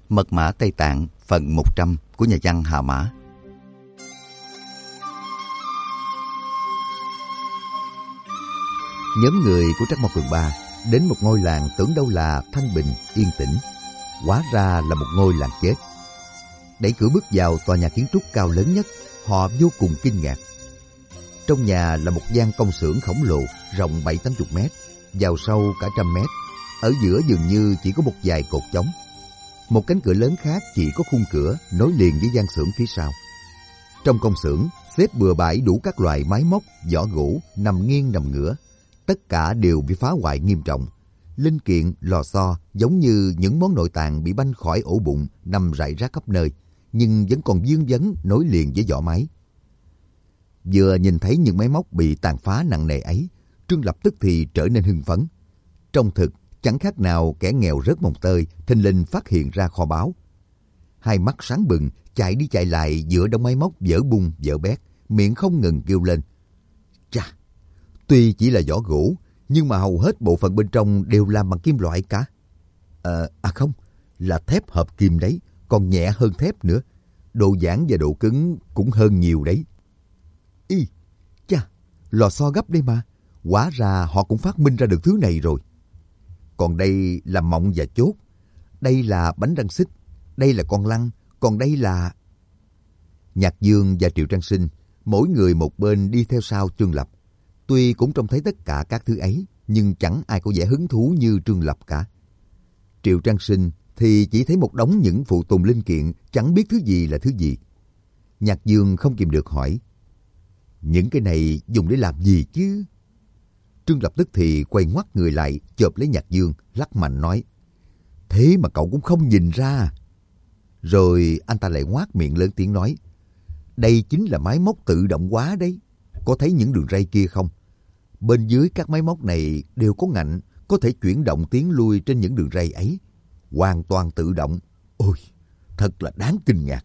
Mật mã Tây Tạng phần 100 của nhà văn Hà Mã. Nhóm người của Trắc Mộc Cường Ba đến một ngôi làng tưởng đâu là thanh bình, yên tĩnh. Hóa ra là một ngôi làng chết. Đẩy cửa bước vào tòa nhà kiến trúc cao lớn nhất, họ vô cùng kinh ngạc. Trong nhà là một gian công xưởng khổng lồ rộng 70-80 mét, vào sâu cả 100 mét. Ở giữa dường như chỉ có một vài cột trống. Một cánh cửa lớn khác chỉ có khung cửa nối liền với gian xưởng phía sau. Trong công xưởng xếp bừa bãi đủ các loại máy móc, vỏ gỗ nằm nghiêng nằm ngửa. Tất cả đều bị phá hoại nghiêm trọng. Linh kiện, lò xo giống như những món nội tạng bị banh khỏi ổ bụng nằm rải rác khắp nơi, nhưng vẫn còn vương vấn nối liền với vỏ máy. Vừa nhìn thấy những máy móc bị tàn phá nặng nề ấy, Trương Lập tức thì trở nên hưng phấn. Trong thực, chẳng khác nào kẻ nghèo rớt mồng tơi thình lình phát hiện ra kho báu. Hai mắt sáng bừng, chạy đi chạy lại giữa đống máy móc vỡ bung vỡ bét, miệng không ngừng kêu lên. Chà, tuy chỉ là vỏ gỗ, nhưng mà hầu hết bộ phận bên trong đều làm bằng kim loại cả. Không, là thép hợp kim đấy, còn nhẹ hơn thép nữa. Độ giãn và độ cứng cũng hơn nhiều đấy. Chà, lò xo gấp đây mà. Hóa ra họ cũng phát minh ra được thứ này rồi. Còn đây là mọng và chốt. Đây là bánh răng xích. Đây là con lăn. Còn đây là... Nhạc Dương và Triệu Trang Sinh, mỗi người một bên đi theo sau Trương Lập. Tuy cũng trông thấy tất cả các thứ ấy, nhưng chẳng ai có vẻ hứng thú như Trương Lập cả. Triệu Trang Sinh thì chỉ thấy một đống những phụ tùng linh kiện, chẳng biết thứ gì là thứ gì. Nhạc Dương không kìm được hỏi. Những cái này dùng để làm gì chứ? Trương Lập tức thì quay ngoắt người lại, chộp lấy Nhạc Dương, lắc mạnh nói. Thế mà cậu cũng không nhìn ra. Rồi anh ta lại ngoác miệng lớn tiếng nói. Đây chính là máy móc tự động hóa đấy. Có thấy những đường ray kia không? Bên dưới các máy móc này đều có ngạnh, có thể chuyển động tiến lui trên những đường ray ấy. Hoàn toàn tự động. Ôi, thật là đáng kinh ngạc.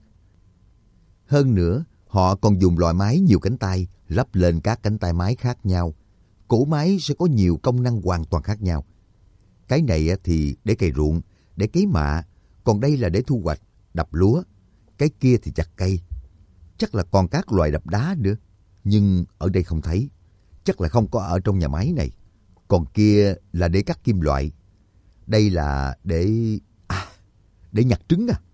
Hơn nữa, họ còn dùng loại máy nhiều cánh tay lắp lên các cánh tay máy khác nhau. Cỗ máy sẽ có nhiều công năng hoàn toàn khác nhau. Cái này thì để cày ruộng, để cấy mạ, còn đây là để thu hoạch, đập lúa. Cái kia thì chặt cây. Chắc là còn các loại đập đá nữa, nhưng ở đây không thấy. Chắc là không có ở trong nhà máy này. Còn kia là để cắt kim loại. Đây là để nhặt trứng à.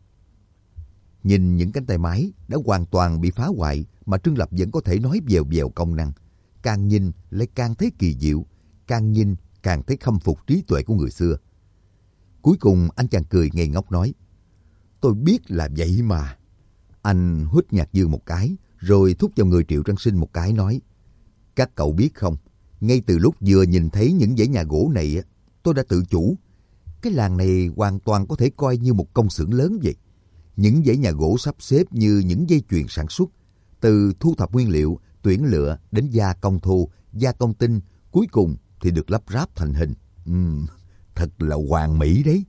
Nhìn những cánh tay máy đã hoàn toàn bị phá hoại mà Trương Lập vẫn có thể nói vèo vèo công năng. Càng nhìn lại càng thấy kỳ diệu, càng nhìn càng thấy khâm phục trí tuệ của người xưa. Cuối cùng anh chàng cười ngây ngốc nói. Tôi biết là vậy mà. Anh huých Nhạc Dương một cái, rồi thúc vào người Triệu Trang Sinh một cái nói. Các cậu biết không, ngay từ lúc vừa nhìn thấy những dãy nhà gỗ này, tôi đã tự chủ. Cái làng này hoàn toàn có thể coi như một công xưởng lớn vậy. Những dãy nhà gỗ sắp xếp như những dây chuyền sản xuất, từ thu thập nguyên liệu, tuyển lựa đến gia công thô, gia công tinh, cuối cùng thì được lắp ráp thành hình. Thật là hoàn mỹ đấy.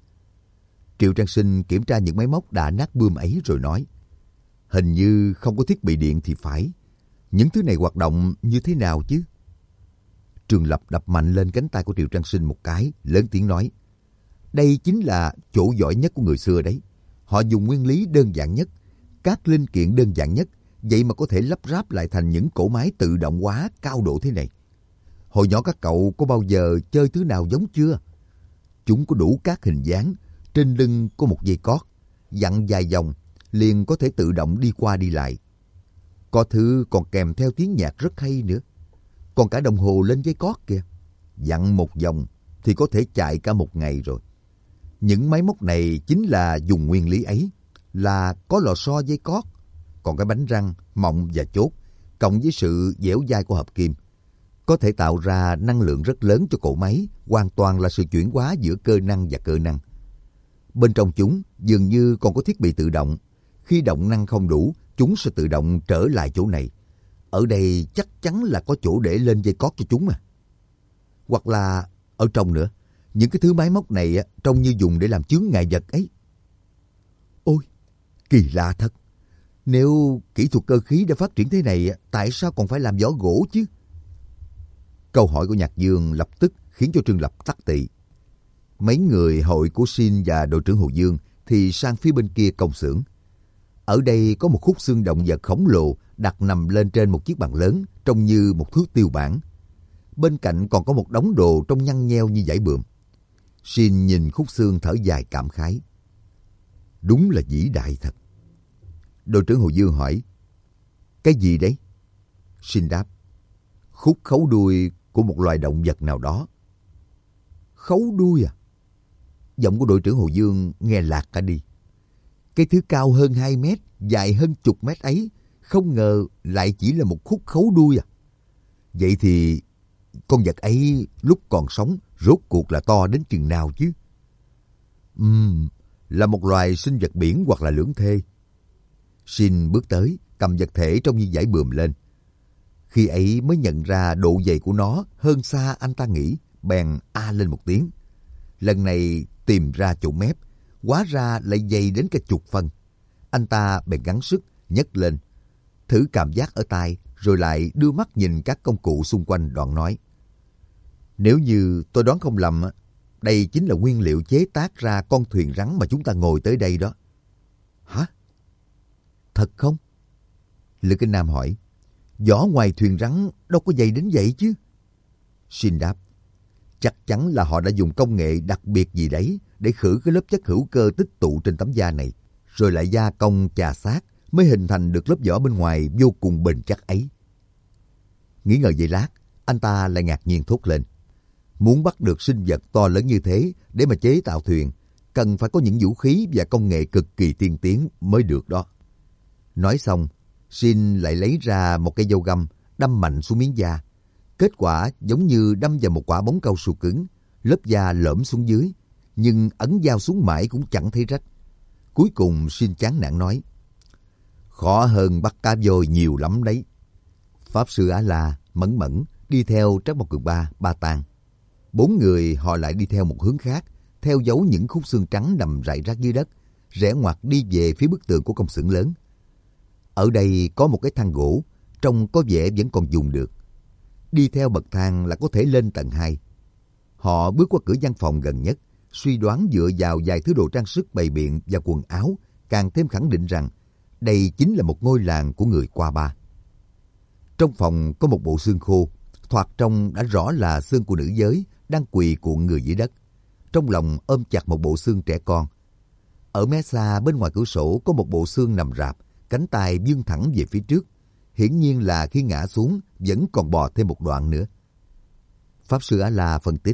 Triệu Trang Sinh kiểm tra những máy móc đã nát bươm ấy rồi nói. Hình như không có thiết bị điện thì phải. Những thứ này hoạt động như thế nào chứ? Trương Lập đập mạnh lên cánh tay của Triệu Trang Sinh một cái, lớn tiếng nói. Đây chính là chỗ giỏi nhất của người xưa đấy. Họ dùng nguyên lý đơn giản nhất, các linh kiện đơn giản nhất, vậy mà có thể lắp ráp lại thành những cỗ máy tự động hóa cao độ thế này. Hồi nhỏ các cậu có bao giờ chơi thứ nào giống chưa? Chúng có đủ các hình dáng, trên lưng có một dây cót, dặn vài vòng, liền có thể tự động đi qua đi lại. Có thứ còn kèm theo tiếng nhạc rất hay nữa. Còn cả đồng hồ lên dây cót kìa. Dặn một vòng thì có thể chạy cả một ngày rồi. Những máy móc này chính là dùng nguyên lý ấy, là có lò xo dây cót. Còn cái bánh răng, mọng và chốt, cộng với sự dẻo dai của hợp kim, có thể tạo ra năng lượng rất lớn cho cỗ máy, hoàn toàn là sự chuyển hóa giữa cơ năng và cơ năng. Bên trong chúng dường như còn có thiết bị tự động. Khi động năng không đủ, chúng sẽ tự động trở lại chỗ này. Ở đây chắc chắn là có chỗ để lên dây cót cho chúng mà. Hoặc là ở trong nữa, những cái thứ máy móc này trông như dùng để làm chướng ngại vật ấy. Ôi, kỳ lạ thật. Nếu kỹ thuật cơ khí đã phát triển thế này, tại sao còn phải làm vỏ gỗ chứ? Câu hỏi của Nhạc Dương lập tức khiến cho Trương Lập tắc tị. Mấy người hội của Xin và đội trưởng Hồ Dương thì sang phía bên kia công xưởng. Ở đây có một khúc xương động vật khổng lồ đặt nằm lên trên một chiếc bàn lớn, trông như một thứ tiêu bản. Bên cạnh còn có một đống đồ trông nhăn nheo như dải bườm. Shin nhìn khúc xương thở dài cảm khái. Đúng là vĩ đại thật. Đội trưởng Hồ Dương hỏi, cái gì đấy? Shin đáp, khúc khấu đuôi của một loài động vật nào đó. Khấu đuôi à? Giọng của đội trưởng Hồ Dương nghe lạc cả đi. Cái thứ cao hơn 2 mét, dài hơn chục mét ấy, không ngờ lại chỉ là một khúc khấu đuôi à? Vậy thì con vật ấy lúc còn sống rốt cuộc là to đến chừng nào chứ? Là một loài sinh vật biển hoặc là lưỡng thê. Shin bước tới, cầm vật thể trông như dải bườm lên. Khi ấy mới nhận ra độ dày của nó hơn xa anh ta nghĩ, bèn a lên một tiếng. Lần này tìm ra chỗ mép, hóa ra lại dày đến cả chục phân. Anh ta bèn gắng sức nhấc lên, thử cảm giác ở tai, rồi lại đưa mắt nhìn các công cụ xung quanh, đoạn nói. Nếu như tôi đoán không lầm, đây chính là nguyên liệu chế tác ra con thuyền rắn mà chúng ta ngồi tới đây đó. Hả? Thật không? Lữ Kinh Nam hỏi. Vỏ ngoài thuyền rắn đâu có dày đến vậy chứ? Shin đáp. Chắc chắn là họ đã dùng công nghệ đặc biệt gì đấy để khử cái lớp chất hữu cơ tích tụ trên tấm da này, rồi lại gia công chà xác mới hình thành được lớp vỏ bên ngoài vô cùng bền chắc ấy. Nghĩ ngợi giây lát, anh ta lại ngạc nhiên thốt lên. Muốn bắt được sinh vật to lớn như thế để mà chế tạo thuyền, cần phải có những vũ khí và công nghệ cực kỳ tiên tiến mới được đó. Nói xong, Shin lại lấy ra một cây dao găm, đâm mạnh xuống miếng da. Kết quả giống như đâm vào một quả bóng cao su cứng, lớp da lõm xuống dưới, nhưng ấn dao xuống mãi cũng chẳng thấy rách. Cuối cùng Shin chán nản nói, khó hơn bắt cá voi nhiều lắm đấy. Pháp sư A-la, Mẫn Mẫn đi theo Trác Mộc Cường Ba, Ba Tàng. 4 người họ lại đi theo một hướng khác, theo dấu những khúc xương trắng nằm rải rác dưới đất, rẽ ngoặt đi về phía bức tường của công xưởng lớn. Ở đây có một cái thang gỗ, trông có vẻ vẫn còn dùng được. Đi theo bậc thang là có thể lên tầng 2. Họ bước qua cửa văn phòng gần nhất, suy đoán dựa vào vài thứ đồ trang sức bày biện và quần áo, càng thêm khẳng định rằng đây chính là một ngôi làng của người Qua Ba. Trong phòng có một bộ xương khô, thoạt trông đã rõ là xương của nữ giới đang quỳ cuộn người dưới đất, trong lòng ôm chặt một bộ xương trẻ con. Ở mé xa bên ngoài cửa sổ có một bộ xương nằm rạp, cánh tay vươn thẳng về phía trước, hiển nhiên là khi ngã xuống vẫn còn bò thêm một đoạn nữa. Pháp sư A-la phân tích.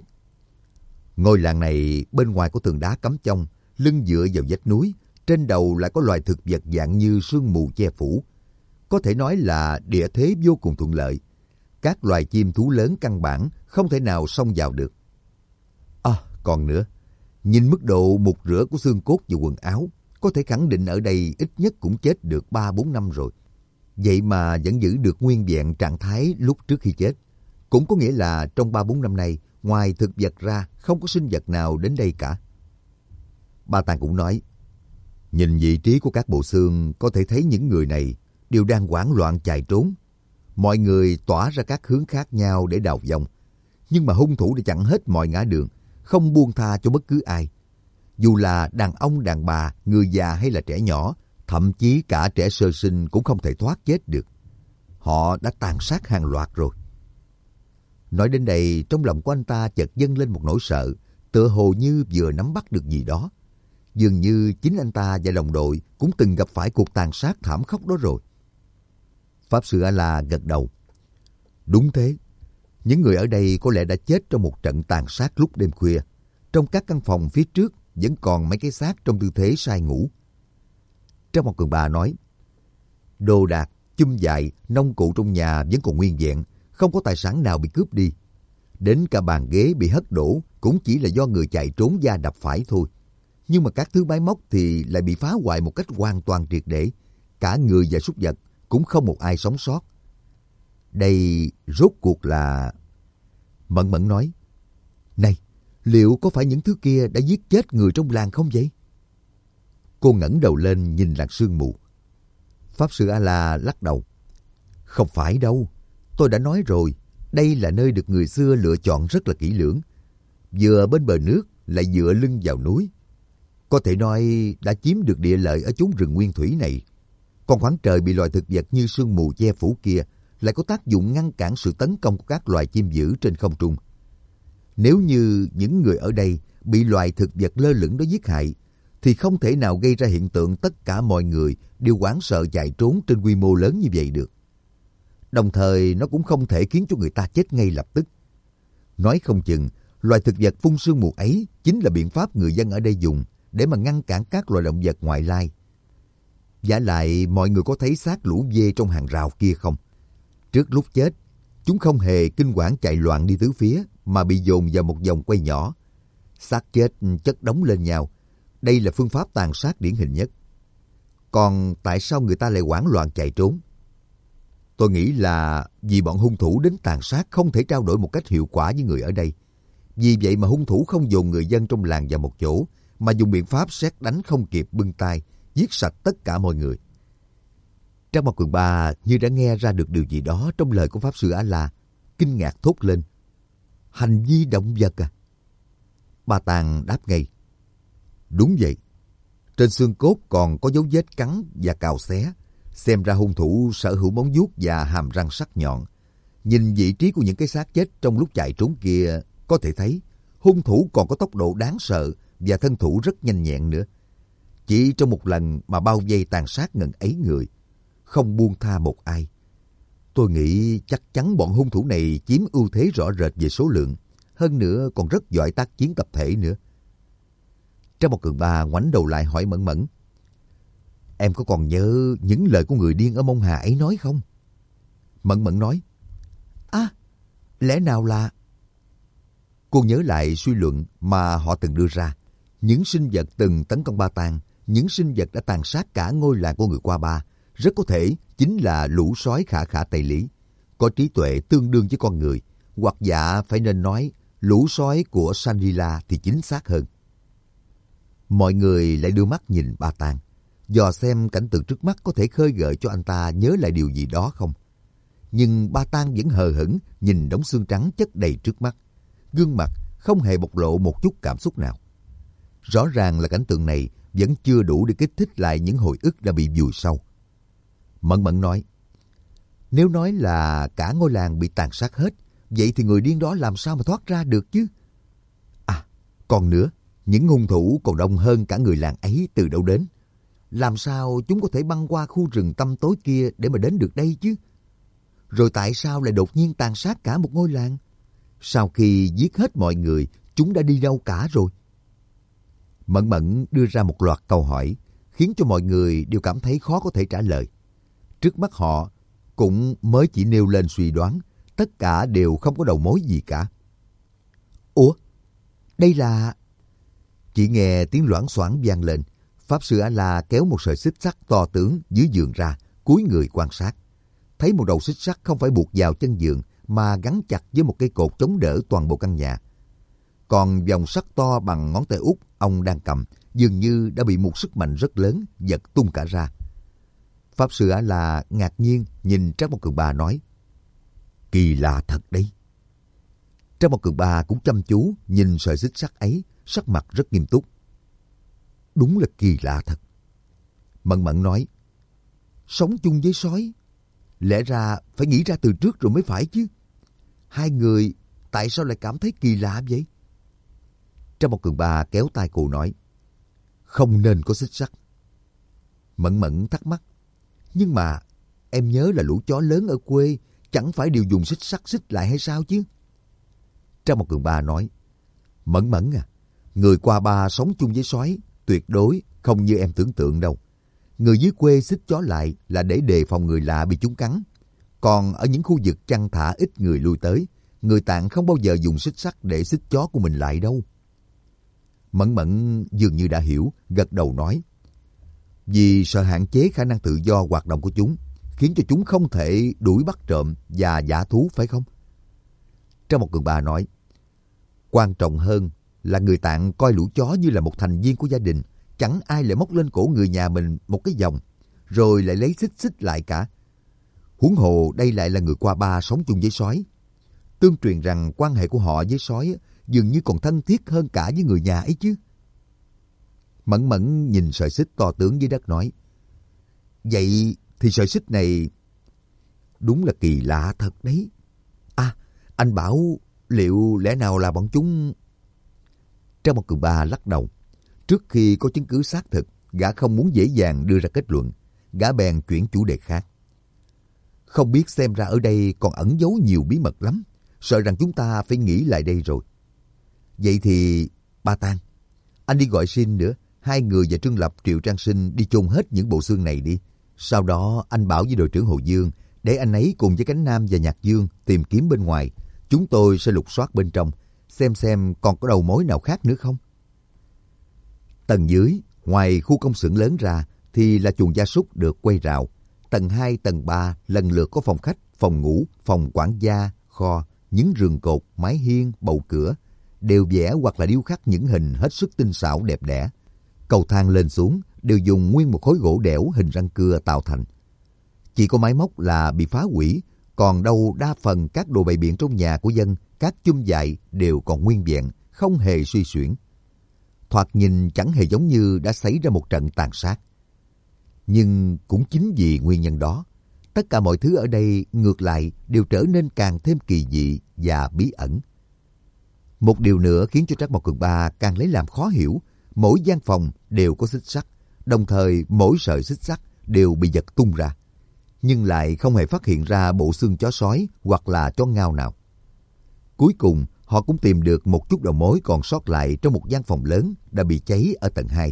Ngôi làng này bên ngoài có tường đá cắm chông, lưng dựa vào vách núi, trên đầu lại có loài thực vật dạng như sương mù che phủ. Có thể nói là địa thế vô cùng thuận lợi. Các loài chim thú lớn căn bản không thể nào xông vào được. Còn nữa, nhìn mức độ mục rửa của xương cốt và quần áo, có thể khẳng định ở đây ít nhất cũng chết được 3-4 năm rồi. Vậy mà vẫn giữ được nguyên vẹn trạng thái lúc trước khi chết. Cũng có nghĩa là trong 3-4 năm nay, ngoài thực vật ra, không có sinh vật nào đến đây cả. Ba Tàng cũng nói, nhìn vị trí của các bộ xương có thể thấy những người này đều đang hoảng loạn chạy trốn. Mọi người tỏa ra các hướng khác nhau để đào vong. Nhưng mà hung thủ đã chặn hết mọi ngã đường, không buông tha cho bất cứ ai. Dù là đàn ông, đàn bà, người già hay là trẻ nhỏ, thậm chí cả trẻ sơ sinh cũng không thể thoát chết được. Họ đã tàn sát hàng loạt rồi. Nói đến đây, trong lòng của anh ta chợt dâng lên một nỗi sợ, tựa hồ như vừa nắm bắt được gì đó. Dường như chính anh ta và đồng đội cũng từng gặp phải cuộc tàn sát thảm khốc đó rồi. Pháp sư A-la gật đầu. Đúng thế. Những người ở đây có lẽ đã chết trong một trận tàn sát lúc đêm khuya. Trong các căn phòng phía trước vẫn còn mấy cái xác trong tư thế say ngủ. Trác Mộc Cường Ba nói, đồ đạc, chum vại, nông cụ trong nhà vẫn còn nguyên vẹn, không có tài sản nào bị cướp đi. Đến cả bàn ghế bị hất đổ cũng chỉ là do người chạy trốn da đập phải thôi. Nhưng mà các thứ máy móc thì lại bị phá hoại một cách hoàn toàn triệt để. Cả người và súc vật cũng không một ai sống sót. Đây rốt cuộc là... Mẫn Mẫn nói, này, liệu có phải những thứ kia đã giết chết người trong làng không vậy? Cô ngẩng đầu lên nhìn làn sương mù. Pháp sư A-la lắc đầu. Không phải đâu, tôi đã nói rồi, đây là nơi được người xưa lựa chọn rất là kỹ lưỡng. Vừa bên bờ nước lại dựa lưng vào núi. Có thể nói đã chiếm được địa lợi ở chốn rừng nguyên thủy này. Còn khoảng trời bị loài thực vật như sương mù che phủ kia lại có tác dụng ngăn cản sự tấn công của các loài chim dữ trên không trung. Nếu như những người ở đây bị loài thực vật lơ lửng đó giết hại, thì không thể nào gây ra hiện tượng tất cả mọi người đều hoảng sợ chạy trốn trên quy mô lớn như vậy được. Đồng thời nó cũng không thể khiến cho người ta chết ngay lập tức. Nói không chừng, loài thực vật phun sương mù ấy chính là biện pháp người dân ở đây dùng để mà ngăn cản các loài động vật ngoại lai. Vả lại, mọi người có thấy xác lũ dê trong hàng rào kia không? Trước lúc chết, chúng không hề kinh quản chạy loạn đi tứ phía mà bị dồn vào một vòng quay nhỏ. Xác chết chất đống lên nhau. Đây là phương pháp tàn sát điển hình nhất. Còn tại sao người ta lại hoảng loạn chạy trốn? Tôi nghĩ là vì bọn hung thủ đến tàn sát không thể trao đổi một cách hiệu quả với người ở đây. Vì vậy mà hung thủ không dồn người dân trong làng vào một chỗ, mà dùng biện pháp sét đánh không kịp bưng tay, giết sạch tất cả mọi người. Trang Mặt Quần Ba như đã nghe ra được điều gì đó trong lời của Pháp Sư A-La, kinh ngạc thốt lên. Hành vi động vật à? Ba Tàng đáp ngay. Đúng vậy. Trên xương cốt còn có dấu vết cắn và cào xé. Xem ra hung thủ sở hữu móng vuốt và hàm răng sắc nhọn. Nhìn vị trí của những cái xác chết trong lúc chạy trốn kia, có thể thấy hung thủ còn có tốc độ đáng sợ và thân thủ rất nhanh nhẹn nữa. Chỉ trong một lần mà bao vây tàn sát ngần ấy người, không buông tha một ai. Tôi nghĩ chắc chắn bọn hung thủ này chiếm ưu thế rõ rệt về số lượng, hơn nữa còn rất giỏi tác chiến tập thể nữa. Trang Một Cường Ba ngoảnh đầu lại hỏi Mẫn Mẫn. Em có còn nhớ những lời của người điên ở Mông Hà ấy nói không? Mẫn Mẫn nói. À, lẽ nào là... Cô nhớ lại suy luận mà họ từng đưa ra. Những sinh vật từng tấn công Ba Tàng, những sinh vật đã tàn sát cả ngôi làng của người Qua Ba, rất có thể chính là lũ sói khả khả Tây Lý, có trí tuệ tương đương với con người, hoặc dạ phải nên nói lũ sói của Shangri-La thì chính xác hơn. Mọi người lại đưa mắt nhìn Ba Tàng, dò xem cảnh tượng trước mắt có thể khơi gợi cho anh ta nhớ lại điều gì đó không. Nhưng Ba Tàng vẫn hờ hững nhìn đống xương trắng chất đầy trước mắt, gương mặt không hề bộc lộ một chút cảm xúc nào. Rõ ràng là cảnh tượng này vẫn chưa đủ để kích thích lại những hồi ức đã bị vùi sâu. Mẫn Mẫn nói, nếu nói là cả ngôi làng bị tàn sát hết, vậy thì người điên đó làm sao mà thoát ra được chứ? À, còn nữa, những hung thủ còn đông hơn cả người làng ấy từ đâu đến? Làm sao chúng có thể băng qua khu rừng tăm tối kia để mà đến được đây chứ? Rồi tại sao lại đột nhiên tàn sát cả một ngôi làng? Sau khi giết hết mọi người, chúng đã đi đâu cả rồi? Mẫn Mẫn đưa ra một loạt câu hỏi, khiến cho mọi người đều cảm thấy khó có thể trả lời. Trước mắt họ cũng mới chỉ nêu lên suy đoán, tất cả đều không có đầu mối gì cả. Ủa? Đây là... Chỉ nghe tiếng loảng xoảng vang lên, Pháp Sư A-La kéo một sợi xích sắt to tướng dưới giường ra, cúi người quan sát. Thấy một đầu xích sắt không phải buộc vào chân giường, mà gắn chặt với một cây cột chống đỡ toàn bộ căn nhà. Còn vòng sắt to bằng ngón tay út ông đang cầm, dường như đã bị một sức mạnh rất lớn giật tung cả ra. Pháp Sư A-La ngạc nhiên nhìn Trác Mộc Cường Ba nói, kỳ lạ thật đấy. Trác Mộc Cường Ba cũng chăm chú nhìn sợi xích sắt ấy, sắc mặt rất nghiêm túc. Đúng là kỳ lạ thật. Mẫn Mẫn nói, sống chung với sói, lẽ ra phải nghĩ ra từ trước rồi mới phải chứ. Hai người tại sao lại cảm thấy kỳ lạ vậy? Trác Mộc Cường Ba kéo tay cô nói, không nên có xích sắt. Mẫn Mẫn thắc mắc, nhưng mà em nhớ là lũ chó lớn ở quê chẳng phải đều dùng xích sắt xích lại hay sao chứ? Trác Mộc Cường Ba nói, Mẫn Mẫn à, người Qua Ba sống chung với sói tuyệt đối không như em tưởng tượng đâu. Người dưới quê xích chó lại là để đề phòng người lạ bị chúng cắn. Còn ở những khu vực chăn thả ít người lui tới, người Tạng không bao giờ dùng xích sắt để xích chó của mình lại đâu. Mẫn Mẫn dường như đã hiểu, gật đầu nói, vì sợ hạn chế khả năng tự do hoạt động của chúng, khiến cho chúng không thể đuổi bắt trộm và dã thú phải không? Trong một Cường Ba nói, quan trọng hơn là người Tạng coi lũ chó như là một thành viên của gia đình, chẳng ai lại móc lên cổ người nhà mình một cái vòng, rồi lại lấy xích xích lại cả. Huống hồ đây lại là người Qua Ba sống chung với sói. Tương truyền rằng quan hệ của họ với sói dường như còn thân thiết hơn cả với người nhà ấy chứ. Mẫn Mẫn nhìn sợi xích to tướng dưới đất nói, vậy thì sợi xích này đúng là kỳ lạ thật đấy. À, anh bảo liệu lẽ nào là bọn chúng... Trang Một Cường Ba lắc đầu. Trước khi có chứng cứ xác thực, gã không muốn dễ dàng đưa ra kết luận. Gã bèn chuyển chủ đề khác. Không biết, xem ra ở đây còn ẩn giấu nhiều bí mật lắm. Sợ rằng chúng ta phải nghĩ lại đây rồi. Vậy thì, Ba Tang, anh đi gọi Sinh nữa. Hai người và Trương Lập, Triệu Trang Sinh đi chôn hết những bộ xương này đi. Sau đó anh bảo với đội trưởng Hồ Dương để anh ấy cùng với Cánh Nam và Nhạc Dương tìm kiếm bên ngoài. Chúng tôi sẽ lục soát bên trong, xem còn có đầu mối nào khác nữa không. Tầng dưới, ngoài khu công xưởng lớn ra thì là chuồng gia súc được quay rào. Tầng 2, tầng 3 lần lượt có phòng khách, phòng ngủ, phòng quản gia, kho, những giường cột, mái hiên, bậu cửa đều vẽ hoặc là điêu khắc những hình hết sức tinh xảo đẹp đẽ. Cầu thang lên xuống đều dùng nguyên một khối gỗ đẽo hình răng cưa tạo thành. Chỉ có máy móc là bị phá hủy, còn đâu đa phần các đồ bày biện trong nhà của dân, các chum vại đều còn nguyên vẹn, không hề suy xuyển. Thoạt nhìn chẳng hề giống như đã xảy ra một trận tàn sát. Nhưng cũng chính vì nguyên nhân đó, tất cả mọi thứ ở đây ngược lại đều trở nên càng thêm kỳ dị và bí ẩn. Một điều nữa khiến cho Trác Mộc Cường Ba càng lấy làm khó hiểu, mỗi gian phòng đều có xích sắt, đồng thời mỗi sợi xích sắt đều bị giật tung ra, nhưng lại không hề phát hiện ra bộ xương chó sói hoặc là chó ngao nào. Cuối cùng, họ cũng tìm được một chút đầu mối còn sót lại trong một gian phòng lớn đã bị cháy ở tầng 2.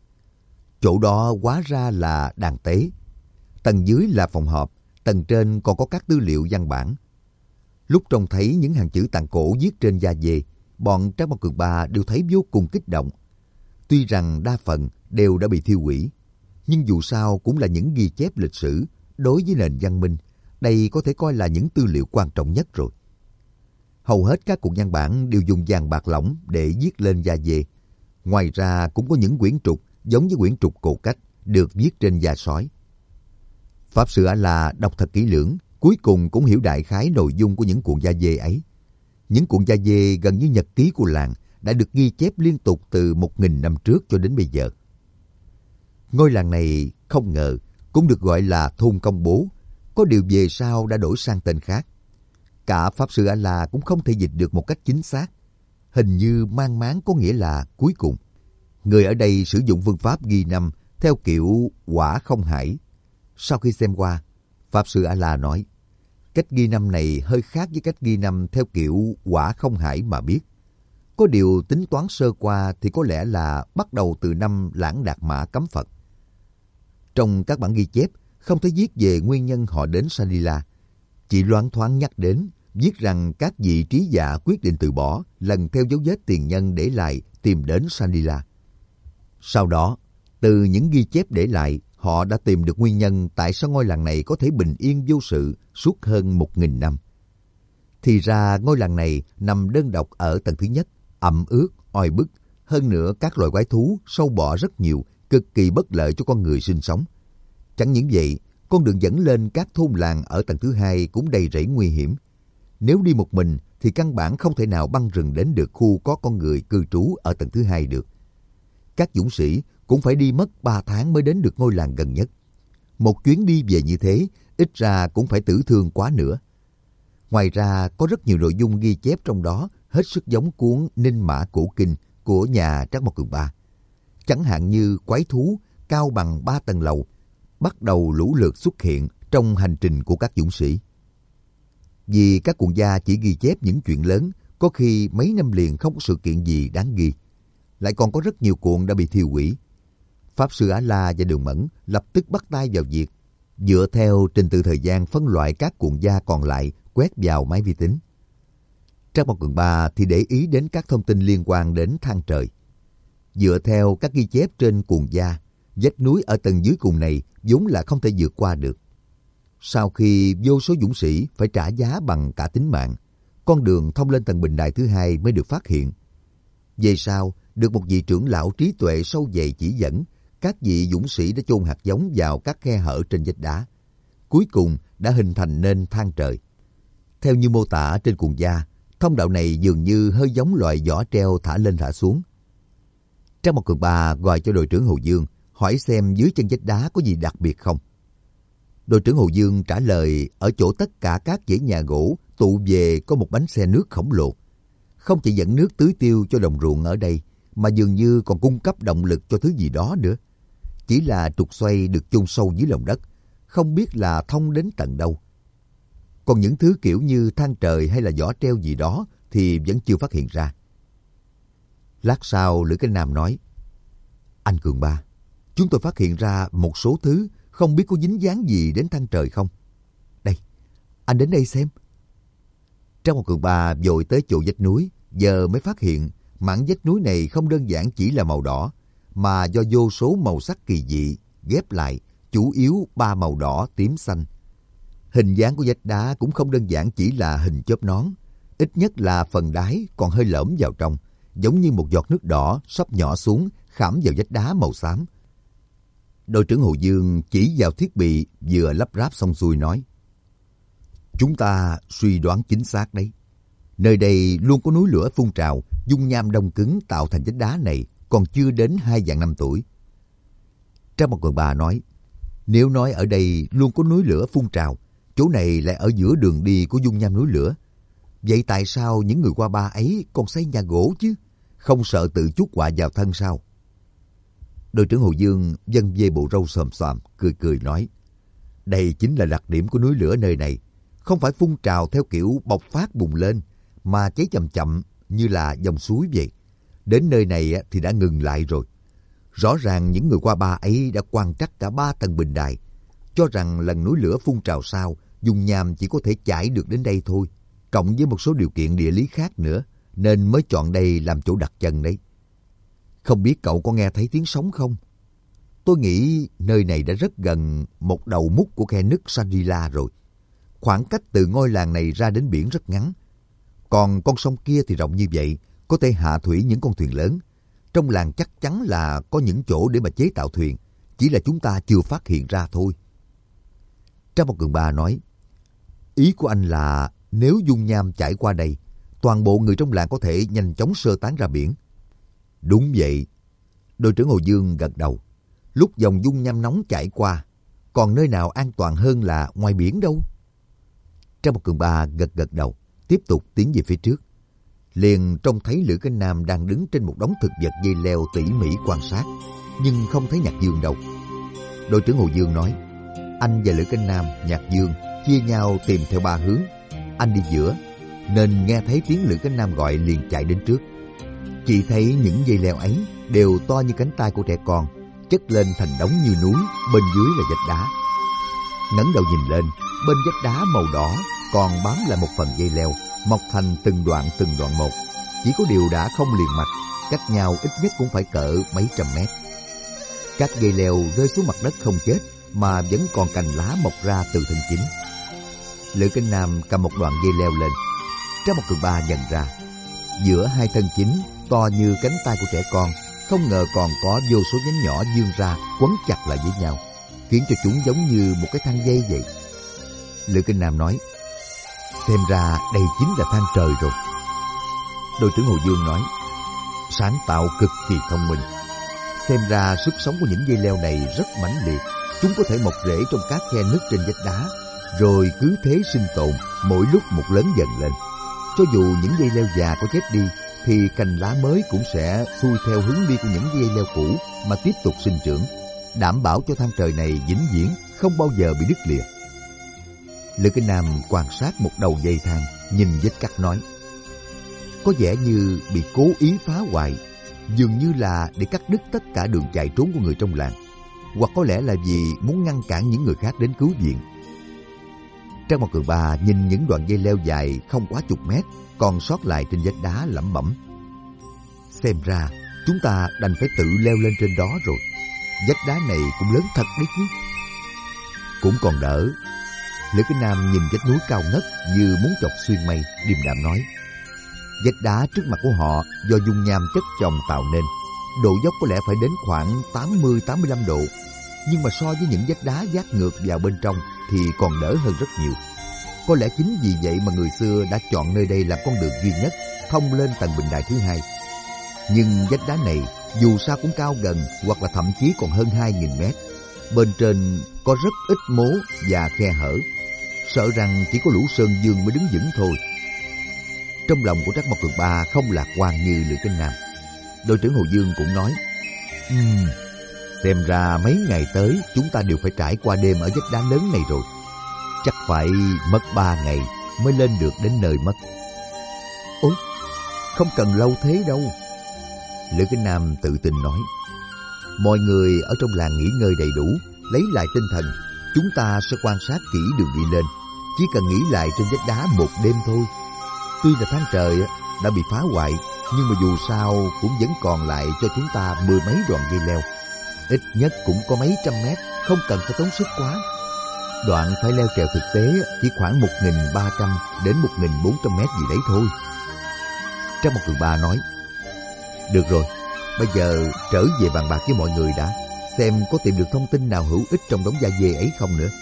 Chỗ đó hóa ra là đàn tế. Tầng dưới là phòng họp, tầng trên còn có các tư liệu văn bản. Lúc trông thấy những hàng chữ tàn cổ viết trên da dê, bọn Trác Mộc Cường Ba đều thấy vô cùng kích động. Tuy rằng đa phần đều đã bị thiêu hủy, nhưng dù sao cũng là những ghi chép lịch sử. Đối với nền văn minh, đây có thể coi là những tư liệu quan trọng nhất rồi. Hầu hết các cuộc văn bản đều dùng vàng bạc lỏng để viết lên da dê. Ngoài ra cũng có những quyển trục giống với quyển trục cổ cách được viết trên da sói. Pháp Sư A-la đọc thật kỹ lưỡng, cuối cùng cũng hiểu đại khái nội dung của những cuộn da dê ấy. Những cuộn da dê gần như nhật ký của làng đã được ghi chép liên tục từ 1000 năm trước cho đến bây giờ. Ngôi làng này không ngờ cũng được gọi là thôn công bố, có điều về sau đã đổi sang tên khác. Cả Pháp Sư A-la cũng không thể dịch được một cách chính xác. Hình như mang máng có nghĩa là cuối cùng. Người ở đây sử dụng phương pháp ghi năm theo kiểu quả không hải. Sau khi xem qua, Pháp Sư A-la nói, cách ghi năm này hơi khác với cách ghi năm theo kiểu quả không hải mà biết. Có điều tính toán sơ qua thì có lẽ là bắt đầu từ năm Lãng Đạt Mã cấm Phật. Trong các bản ghi chép, không thấy viết về nguyên nhân họ đến Sanila. Chỉ loáng thoáng nhắc đến, viết rằng các vị trí giả quyết định từ bỏ, lần theo dấu vết tiền nhân để lại tìm đến Sanila. Sau đó, từ những ghi chép để lại, họ đã tìm được nguyên nhân tại sao ngôi làng này có thể bình yên vô sự suốt hơn 1000 năm. Thì ra ngôi làng này nằm đơn độc ở tầng thứ nhất, ẩm ướt, oi bức. Hơn nữa các loài quái thú, sâu bọ rất nhiều, cực kỳ bất lợi cho con người sinh sống. Chẳng những vậy, con đường dẫn lên các thôn làng ở tầng thứ 2 cũng đầy rẫy nguy hiểm. Nếu đi một mình thì căn bản không thể nào băng rừng đến được khu có con người cư trú ở tầng thứ 2 được. Các dũng sĩ cũng phải đi mất 3 tháng mới đến được ngôi làng gần nhất. Một chuyến đi về như thế, ít ra cũng phải tử thương quá nữa. Ngoài ra, có rất nhiều nội dung ghi chép trong đó hết sức giống cuốn Ninh Mã Cổ Kinh của nhà Trác Mộc Cường Ba. Chẳng hạn như quái thú cao bằng 3 tầng lầu bắt đầu lũ lượt xuất hiện trong hành trình của các dũng sĩ. Vì các cuộn gia chỉ ghi chép những chuyện lớn, có khi mấy năm liền không có sự kiện gì đáng ghi. Lại còn có rất nhiều cuộn đã bị thiêu hủy. Pháp Sư A-la và Đường Mẫn lập tức bắt tay vào việc, dựa theo trình tự thời gian phân loại các cuộn gia còn lại quét vào máy vi tính. Trác Mộc Cường Ba thì để ý đến các thông tin liên quan đến thang trời. Dựa theo các ghi chép trên cuộn gia, vách núi ở tầng dưới cùng này vốn là không thể vượt qua được. Sau khi vô số dũng sĩ phải trả giá bằng cả tính mạng, con đường thông lên tầng bình đài thứ 2 mới được phát hiện. Về sau, được một vị trưởng lão trí tuệ sâu dày chỉ dẫn, các vị dũng sĩ đã chôn hạt giống vào các khe hở trên vách đá. Cuối cùng đã hình thành nên thang trời. Theo như mô tả trên cuộn gia, thông đạo này dường như hơi giống loại giỏ treo thả lên thả xuống. Trang một Cường Ba gọi cho đội trưởng Hồ Dương, hỏi xem dưới chân vách đá có gì đặc biệt không. Đội trưởng Hồ Dương trả lời ở chỗ tất cả các dãy nhà gỗ tụ về có một bánh xe nước khổng lồ. Không chỉ dẫn nước tưới tiêu cho đồng ruộng ở đây, mà dường như còn cung cấp động lực cho thứ gì đó nữa. Chỉ là trục xoay được chôn sâu dưới lòng đất, không biết là thông đến tận đâu. Còn những thứ kiểu như than trời hay là giỏ treo gì đó thì vẫn chưa phát hiện ra. Lát sau, Lữ Kinh Nam nói, anh Cường Ba, chúng tôi phát hiện ra một số thứ không biết có dính dáng gì đến than trời không. Đây, anh đến đây xem. Trang một Cường Ba vội tới chỗ vách núi, giờ mới phát hiện mảng vách núi này không đơn giản chỉ là màu đỏ, mà do vô số màu sắc kỳ dị ghép lại, chủ yếu 3 màu đỏ, tím, xanh. Hình dáng của vách đá cũng không đơn giản chỉ là hình chớp nón, ít nhất là phần đáy còn hơi lõm vào trong, giống như một giọt nước đỏ sắp nhỏ xuống khảm vào vách đá màu xám. Đội trưởng Hồ Dương chỉ vào thiết bị vừa lắp ráp xong xuôi nói, chúng ta suy đoán chính xác đấy. Nơi đây luôn có núi lửa phun trào, dung nham đông cứng tạo thành vách đá này còn chưa đến 2 vạn năm tuổi. Trang một Cường Ba nói, nếu nói ở đây luôn có núi lửa phun trào, chỗ này lại ở giữa đường đi của dung nham núi lửa. Vậy tại sao những người qua ba ấy còn xây nhà gỗ chứ? Không sợ tự chuốc họa vào thân sao? Đội trưởng Hồ Dương vân vê bộ râu xồm xoàm, cười cười nói, đây chính là đặc điểm của núi lửa nơi này. Không phải phun trào theo kiểu bộc phát bùng lên, mà cháy chậm chậm như là dòng suối vậy. Đến nơi này thì đã ngừng lại rồi. Rõ ràng những người qua ba ấy đã quan trắc cả 3 tầng bình đài, cho rằng lần núi lửa phun trào sau, dung nham chỉ có thể chảy được đến đây thôi, cộng với một số điều kiện địa lý khác nữa, nên mới chọn đây làm chỗ đặt chân đấy. Không biết cậu có nghe thấy tiếng sóng không? Tôi nghĩ nơi này đã rất gần một đầu mút của khe nứt Shangri-La rồi. Khoảng cách từ ngôi làng này ra đến biển rất ngắn. Còn con sông kia thì rộng như vậy, có thể hạ thủy những con thuyền lớn. Trong làng chắc chắn là có những chỗ để mà chế tạo thuyền, chỉ là chúng ta chưa phát hiện ra thôi. Trang một Cường Ba nói, ý của anh là nếu dung nham chảy qua đây, toàn bộ người trong làng có thể nhanh chóng sơ tán ra biển. Đúng vậy. Đội trưởng Hồ Dương gật đầu. Lúc dòng dung nham nóng chảy qua, còn nơi nào an toàn hơn là ngoài biển đâu. Trang một Cường Ba gật gật đầu, tiếp tục tiến về phía trước. Liền trông thấy Lữ Kinh Nam đang đứng trên một đống thực vật dây leo tỉ mỉ quan sát, nhưng không thấy Nhạc Dương đâu. Đội trưởng Hồ Dương nói, anh và Lữ Kinh Nam, Nhạc Dương chia nhau tìm theo 3 hướng. Anh đi giữa, nên nghe thấy tiếng Lữ Kinh Nam gọi liền chạy đến trước. Chị thấy những dây leo ấy đều to như cánh tay của trẻ con, chất lên thành đống như núi, bên dưới là vách đá. Ngẩng đầu nhìn lên, bên vách đá màu đỏ còn bám lại một phần dây leo, mọc thành từng đoạn một. Chỉ có điều đã không liền mạch, cách nhau ít nhất cũng phải cỡ mấy trăm mét. Các dây leo rơi xuống mặt đất không chết, mà vẫn còn cành lá mọc ra từ thân chính. Lữ Kinh Nam cầm một đoạn dây leo lên. Trang một Cường Ba nhận ra, giữa 2 thân chính to như cánh tay của trẻ con, không ngờ còn có vô số nhánh nhỏ vươn ra quấn chặt lại với nhau, khiến cho chúng giống như một cái thang dây vậy. Lữ Kinh Nam nói, xem ra đây chính là than trời rồi. Đội trưởng Hồ Dương nói, sáng tạo cực kỳ thông minh. Xem ra sức sống của những dây leo này rất mãnh liệt. Chúng có thể mọc rễ trong các khe nứt trên vách đá, rồi cứ thế sinh tồn, mỗi lúc một lớn dần lên. Cho dù những dây leo già có chết đi, thì cành lá mới cũng sẽ xuôi theo hướng đi của những dây leo cũ mà tiếp tục sinh trưởng, đảm bảo cho than trời này vĩnh viễn không bao giờ bị đứt lìa. Lữ Kinh Nam quan sát một đầu dây thang, nhìn vết cắt nói, có vẻ như bị cố ý phá hoại, dường như là để cắt đứt tất cả đường chạy trốn của người trong làng, hoặc có lẽ là vì muốn ngăn cản những người khác đến cứu viện. Trang một Cường Ba nhìn những đoạn dây leo dài không quá chục mét còn sót lại trên vách đá, lẩm bẩm, xem ra chúng ta đành phải tự leo lên trên đó rồi. Vách đá này cũng lớn thật đấy chứ. Cũng còn đỡ. Lữ Kinh Nam nhìn vách núi cao ngất như muốn chọc xuyên mây, điềm đạm nói, vách đá trước mặt của họ do dung nham chất chồng tạo nên, độ dốc có lẽ phải đến khoảng 80-85 độ, nhưng mà so với những vách đá vác ngược vào bên trong thì còn đỡ hơn rất nhiều. Có lẽ chính vì vậy mà người xưa đã chọn nơi đây làm con đường duy nhất thông lên tầng bình đài thứ 2. Nhưng vách đá này dù sao cũng cao gần hoặc là thậm chí còn hơn 2.000 mét. Bên trên có rất ít mố và khe hở, sợ rằng chỉ có Lũ Sơn Dương mới đứng vững thôi. Trong lòng của Trác Mộc Cường Ba không lạc quan như Lữ Kinh Nam. Đội trưởng Hồ Dương cũng nói, xem ra mấy ngày tới chúng ta đều phải trải qua đêm ở vách đá lớn này rồi. Chắc phải mất 3 ngày mới lên được đến nơi mất. Ôi, không cần lâu thế đâu. Lữ Kinh Nam tự tin nói. Mọi người ở trong làng nghỉ ngơi đầy đủ, lấy lại tinh thần. Chúng ta sẽ quan sát kỹ đường đi lên. Chỉ cần nghỉ lại trên vách đá một đêm thôi. Tuy là tháng trời đã bị phá hoại, nhưng mà dù sao cũng vẫn còn lại cho chúng ta 10 mấy đoạn dây leo. Ít nhất cũng có mấy trăm mét, không cần phải tốn sức quá. Đoạn phải leo trèo thực tế chỉ khoảng 1.300 đến 1.400 mét gì đấy thôi. Trác Mộc Cường Ba nói, được rồi, bây giờ trở về bàn bạc với mọi người đã, xem có tìm được thông tin nào hữu ích trong đống da dê ấy không nữa.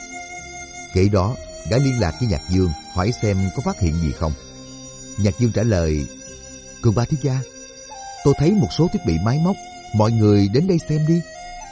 Kể đó, gã liên lạc với Nhạc Dương hỏi xem có phát hiện gì không. Nhạc Dương trả lời, Cường Ba thiếu gia, tôi thấy một số thiết bị máy móc, mọi người đến đây xem đi.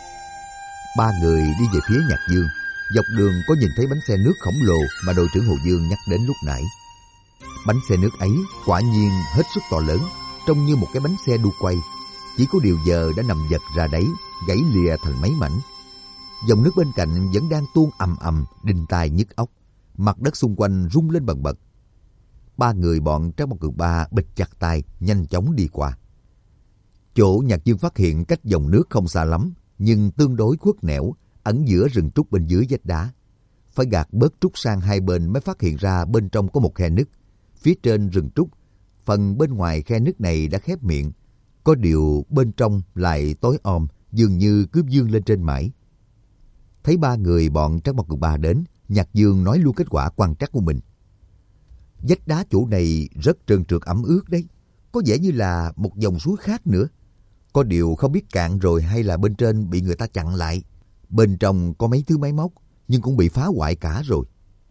Ba người đi về phía Nhạc Dương. Dọc đường có nhìn thấy bánh xe nước khổng lồ mà đội trưởng Hồ Dương nhắc đến lúc nãy. Bánh xe nước ấy quả nhiên hết sức to lớn, trông như một cái bánh xe đu quay. Chỉ có điều giờ đã nằm giật ra đấy, gãy lìa thành mấy mảnh. Dòng nước bên cạnh vẫn đang tuôn ầm ầm, đinh tai nhức óc. Mặt đất xung quanh rung lên bần bật. Ba người bọn Trác Mộc Cường Ba bịt chặt tai, nhanh chóng đi qua. Chỗ Nhạc Dương phát hiện cách dòng nước không xa lắm, nhưng tương đối khuất nẻo, ẩn giữa rừng trúc bên dưới vách đá. Phải gạt bớt trúc sang hai bên mới phát hiện ra bên trong có một khe nứt. Phía trên rừng trúc, phần bên ngoài khe nứt này đã khép miệng. Có điều bên trong lại tối om, dường như cứ vươn lên trên mãi. Thấy ba người bọn Trác Mộc Cường Ba đến, Nhạc Dương nói luôn kết quả quan trắc của mình. Vách đá chỗ này rất trơn trượt ẩm ướt đấy, có vẻ như là một dòng suối khác nữa. Có điều không biết cạn rồi hay là bên trên bị người ta chặn lại. Bên trong có mấy thứ máy móc, nhưng cũng bị phá hoại cả rồi.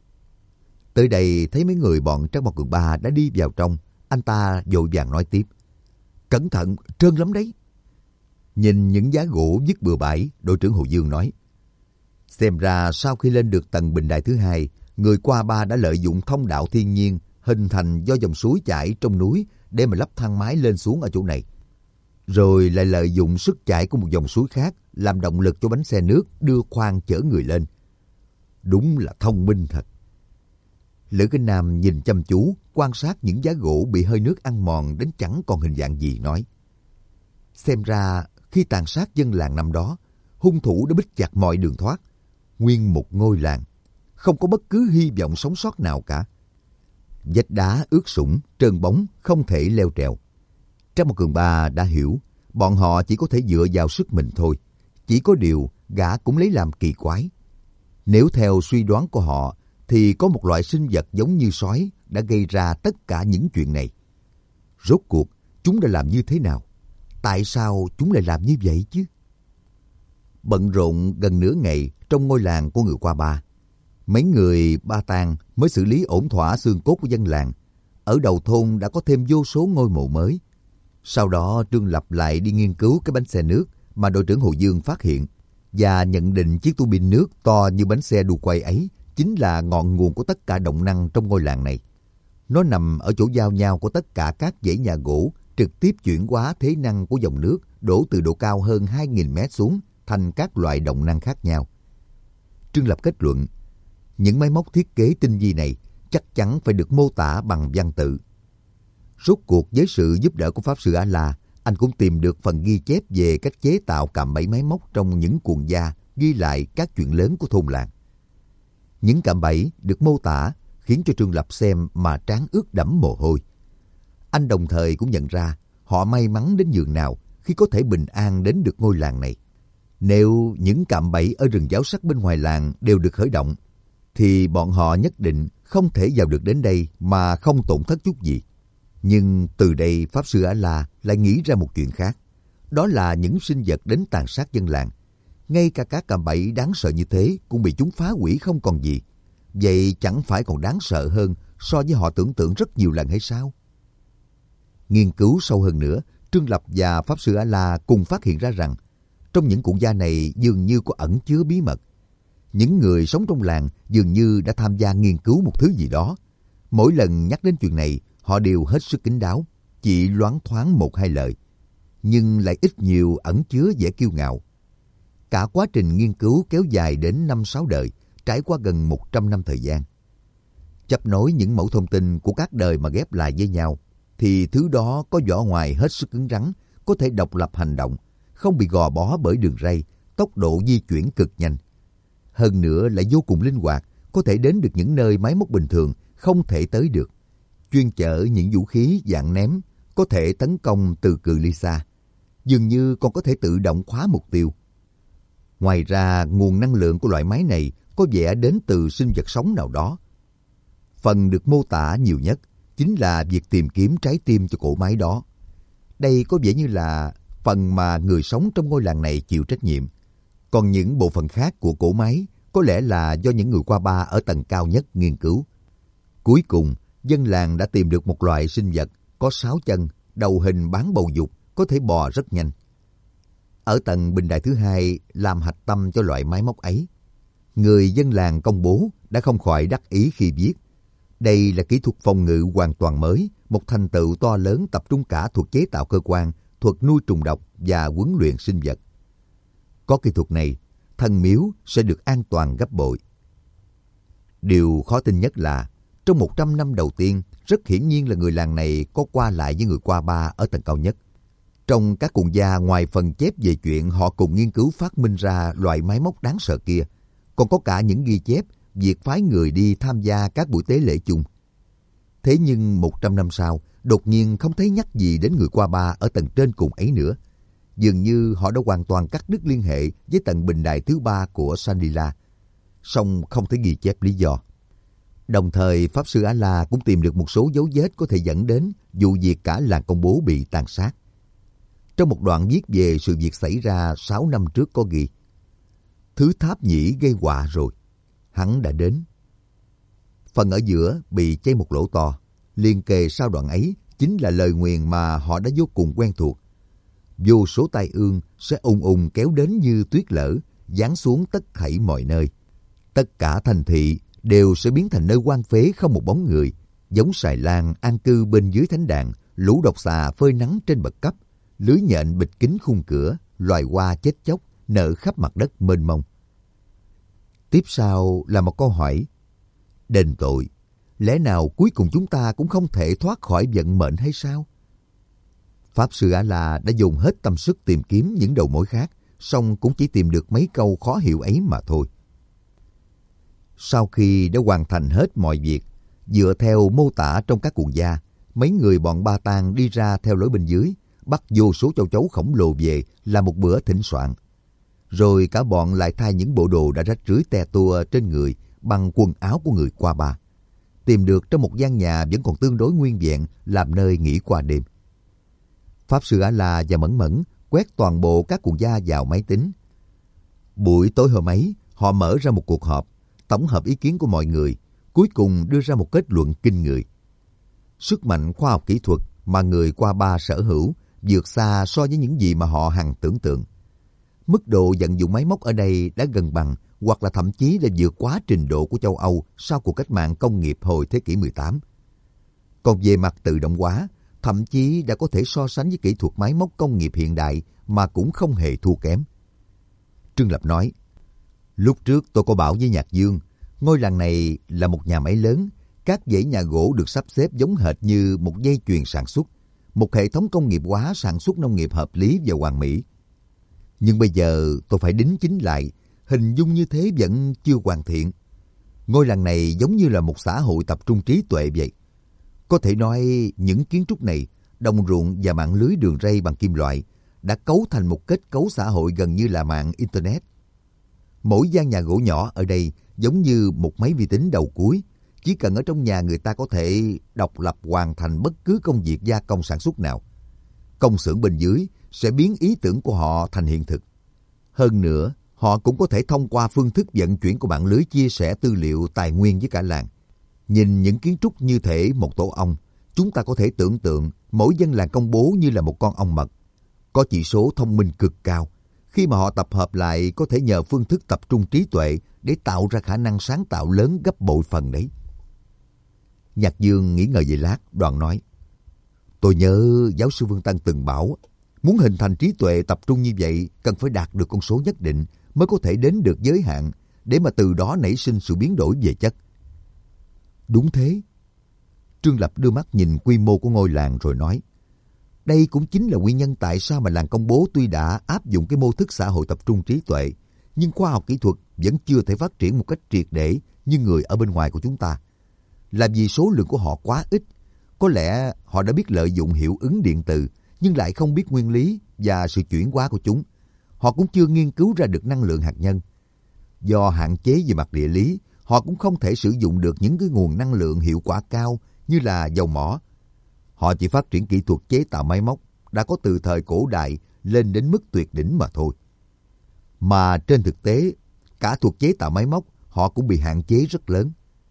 Tới đây thấy mấy người bọn Trác Mộc Cường Ba đã đi vào trong, anh ta vội vàng nói tiếp. Cẩn thận, trơn lắm đấy. Nhìn những giá gỗ vứt bừa bãi, đội trưởng Hồ Dương nói. Xem ra sau khi lên được tầng bình đài thứ hai, người qua ba đã lợi dụng thông đạo thiên nhiên hình thành do dòng suối chảy trong núi để mà lắp thang máy lên xuống ở chỗ này. Rồi lại lợi dụng sức chảy của một dòng suối khác làm động lực cho bánh xe nước đưa khoang chở người lên. Đúng là thông minh thật. Lữ Kinh Nam nhìn chăm chú, quan sát những giá gỗ bị hơi nước ăn mòn đến chẳng còn hình dạng gì, nói. Xem ra khi tàn sát dân làng năm đó, hung thủ đã bít chặt mọi đường thoát. Nguyên một ngôi làng, không có bất cứ hy vọng sống sót nào cả. Vách đá ướt sũng, trơn bóng, không thể leo trèo. Trác Mộc Cường Ba đã hiểu, bọn họ chỉ có thể dựa vào sức mình thôi. Chỉ có điều, gã cũng lấy làm kỳ quái. Nếu theo suy đoán của họ, thì có một loại sinh vật giống như sói đã gây ra tất cả những chuyện này. Rốt cuộc, chúng đã làm như thế nào? Tại sao chúng lại làm như vậy chứ? Bận rộn gần nửa ngày trong ngôi làng của người qua ba. Mấy người Ba Tang mới xử lý ổn thỏa xương cốt của dân làng. Ở đầu thôn đã có thêm vô số ngôi mộ mới. Sau đó Trương Lập lại đi nghiên cứu cái bánh xe nước mà đội trưởng Hồ Dương phát hiện và nhận định chiếc tua bin nước to như bánh xe đu quay ấy chính là ngọn nguồn của tất cả động năng trong ngôi làng này. Nó nằm ở chỗ giao nhau của tất cả các dãy nhà gỗ, trực tiếp chuyển hóa thế năng của dòng nước đổ từ độ cao hơn 2.000 mét xuống thành các loại động năng khác nhau. Trương Lập kết luận, những máy móc thiết kế tinh vi này chắc chắn phải được mô tả bằng văn tự. Rốt cuộc với sự giúp đỡ của Pháp Sư A-La, anh cũng tìm được phần ghi chép về cách chế tạo cạm bẫy máy móc trong những cuộn da ghi lại các chuyện lớn của thôn làng. Những cạm bẫy được mô tả khiến cho Trương Lập xem mà trán ướt đẫm mồ hôi. Anh đồng thời cũng nhận ra họ may mắn đến nhường nào khi có thể bình an đến được ngôi làng này. Nếu những cạm bẫy ở rừng giáo sắc bên ngoài làng đều được khởi động, thì bọn họ nhất định không thể vào được đến đây mà không tổn thất chút gì. Nhưng từ đây Pháp Sư A-La lại nghĩ ra một chuyện khác. Đó là những sinh vật đến tàn sát dân làng. Ngay cả các cạm bẫy đáng sợ như thế cũng bị chúng phá hủy không còn gì. Vậy chẳng phải còn đáng sợ hơn so với họ tưởng tượng rất nhiều lần hay sao? Nghiên cứu sâu hơn nữa, Trương Lập và Pháp Sư A-la cùng phát hiện ra rằng trong những cụ gia này dường như có ẩn chứa bí mật. Những người sống trong làng dường như đã tham gia nghiên cứu một thứ gì đó. Mỗi lần nhắc đến chuyện này, họ đều hết sức kín đáo, chỉ loáng thoáng một hai lời, nhưng lại ít nhiều ẩn chứa vẻ kiêu ngạo. Cả quá trình nghiên cứu kéo dài đến 5-6 đời, trải qua gần 100 năm thời gian. Chấp nối những mẫu thông tin của các đời mà ghép lại với nhau, thì thứ đó có vỏ ngoài hết sức cứng rắn, có thể độc lập hành động, không bị gò bó bởi đường ray, tốc độ di chuyển cực nhanh. Hơn nữa lại vô cùng linh hoạt, có thể đến được những nơi máy móc bình thường không thể tới được. Chuyên chở những vũ khí dạng ném, có thể tấn công từ cự ly xa. Dường như còn có thể tự động khóa mục tiêu. Ngoài ra, nguồn năng lượng của loại máy này có vẻ đến từ sinh vật sống nào đó. Phần được mô tả nhiều nhất chính là việc tìm kiếm trái tim cho cỗ máy đó. Đây có vẻ như là phần mà người sống trong ngôi làng này chịu trách nhiệm. Còn những bộ phận khác của cỗ máy có lẽ là do những người qua ba ở tầng cao nhất nghiên cứu. Cuối cùng, dân làng đã tìm được một loại sinh vật có 6 chân, đầu hình bán bầu dục, có thể bò rất nhanh. Ở tầng bình đài thứ 2 làm hạch tâm cho loại máy móc ấy. Người dân làng công bố đã không khỏi đắc ý khi viết. Đây là kỹ thuật phòng ngự hoàn toàn mới, một thành tựu to lớn tập trung cả thuật chế tạo cơ quan, thuật nuôi trùng độc và huấn luyện sinh vật. Có kỹ thuật này, thần miếu sẽ được an toàn gấp bội. Điều khó tin nhất là, trong 100 năm đầu tiên, rất hiển nhiên là người làng này có qua lại với người qua ba ở tầng cao nhất. Trong các cuộn gia, ngoài phần chép về chuyện họ cùng nghiên cứu phát minh ra loại máy móc đáng sợ kia, còn có cả những ghi chép việc phái người đi tham gia các buổi tế lễ chung. Thế nhưng 100 năm sau, đột nhiên không thấy nhắc gì đến người qua ba ở tầng trên cùng ấy nữa. Dường như họ đã hoàn toàn cắt đứt liên hệ với tầng bình đài thứ 3 của Shangri-La, song không thể ghi chép lý do. Đồng thời, Pháp Sư A-la cũng tìm được một số dấu vết có thể dẫn đến vụ việc cả làng công bố bị tàn sát. Trong một đoạn viết về sự việc xảy ra 6 năm trước có ghi: thứ tháp nhĩ gây họa rồi, hắn đã đến. Phần ở giữa bị chây một lỗ to, liền kề sau đoạn ấy chính là lời nguyền mà họ đã vô cùng quen thuộc. Vô số tai ương sẽ ùng ùng kéo đến như tuyết lở, giáng xuống tất thảy mọi nơi. Tất cả thành thị đều sẽ biến thành nơi hoang phế không một bóng người, giống xài lang an cư bên dưới thánh đàn, lũ độc xà phơi nắng trên bậc cấp, lưới nhện bịt kín khung cửa, loài hoa chết chóc nở khắp mặt đất mênh mông. Tiếp sau là một câu hỏi: đền tội, lẽ nào cuối cùng chúng ta cũng không thể thoát khỏi vận mệnh hay sao? Pháp Sư A-la đã dùng hết tâm sức tìm kiếm những đầu mối khác, song cũng chỉ tìm được mấy câu khó hiểu ấy mà thôi. Sau khi đã hoàn thành hết mọi việc, dựa theo mô tả trong các cuộn gia, mấy người bọn Ba Tang đi ra theo lối bên dưới, bắt vô số châu chấu khổng lồ về làm một bữa thịnh soạn. Rồi cả bọn lại thay những bộ đồ đã rách rưới te tua trên người bằng quần áo của người qua ba, tìm được trong một gian nhà vẫn còn tương đối nguyên vẹn làm nơi nghỉ qua đêm. Pháp Sư A-la và Mẫn Mẫn quét toàn bộ các cuộn gia vào máy tính. Buổi tối hôm ấy, họ mở ra một cuộc họp, tổng hợp ý kiến của mọi người, cuối cùng đưa ra một kết luận kinh người. Sức mạnh khoa học kỹ thuật mà người qua ba sở hữu vượt xa so với những gì mà họ hằng tưởng tượng. Mức độ vận dụng máy móc ở đây đã gần bằng hoặc là thậm chí là vượt quá trình độ của châu Âu sau cuộc cách mạng công nghiệp hồi thế kỷ 18. Còn về mặt tự động hóa, thậm chí đã có thể so sánh với kỹ thuật máy móc công nghiệp hiện đại mà cũng không hề thua kém. Trương Lập nói: lúc trước tôi có bảo với Nhạc Dương, ngôi làng này là một nhà máy lớn, các dãy nhà gỗ được sắp xếp giống hệt như một dây chuyền sản xuất, một hệ thống công nghiệp hóa sản xuất nông nghiệp hợp lý và hoàn mỹ. Nhưng bây giờ tôi phải đính chính lại, hình dung như thế vẫn chưa hoàn thiện. Ngôi làng này giống như là một xã hội tập trung trí tuệ vậy. Có thể nói những kiến trúc này, đồng ruộng và mạng lưới đường ray bằng kim loại đã cấu thành một kết cấu xã hội gần như là mạng Internet. Mỗi gian nhà gỗ nhỏ ở đây giống như một máy vi tính đầu cuối. Chỉ cần ở trong nhà người ta có thể độc lập hoàn thành bất cứ công việc gia công sản xuất nào. Công xưởng bên dưới sẽ biến ý tưởng của họ thành hiện thực. Hơn nữa, họ cũng có thể thông qua phương thức vận chuyển của mạng lưới chia sẻ tư liệu tài nguyên với cả làng. Nhìn những kiến trúc như thể một tổ ong, Chúng ta có thể tưởng tượng mỗi dân làng Công Bố như là một con ong mật, có chỉ số thông minh cực cao. Khi mà họ tập hợp lại có thể nhờ phương thức tập trung trí tuệ để tạo ra khả năng sáng tạo lớn gấp bội phần đấy. Nhạc Dương nghĩ ngợi về lát, đoạn nói: Tôi nhớ giáo sư Vương Tân từng bảo, muốn hình thành trí tuệ tập trung như vậy cần phải đạt được con số nhất định mới có thể đến được giới hạn, để mà từ đó nảy sinh sự biến đổi về chất. Đúng thế. Trương Lập đưa mắt nhìn quy mô của ngôi làng rồi nói: Đây cũng chính là nguyên nhân tại sao mà làng Công Bố tuy đã áp dụng cái mô thức xã hội tập trung trí tuệ, nhưng khoa học kỹ thuật vẫn chưa thể phát triển một cách triệt để như người ở bên ngoài của chúng ta. Là vì số lượng của họ quá ít. Có lẽ họ đã biết lợi dụng hiệu ứng điện từ, nhưng lại không biết nguyên lý và sự chuyển hóa của chúng. Họ cũng chưa nghiên cứu ra được năng lượng hạt nhân. Do hạn chế về mặt địa lý, họ cũng không thể sử dụng được những cái nguồn năng lượng hiệu quả cao như là dầu mỏ. Họ chỉ phát triển kỹ thuật chế tạo máy móc đã có từ thời cổ đại lên đến mức tuyệt đỉnh mà thôi. Mà trên thực tế, cả thuật chế tạo máy móc họ cũng bị hạn chế rất lớn.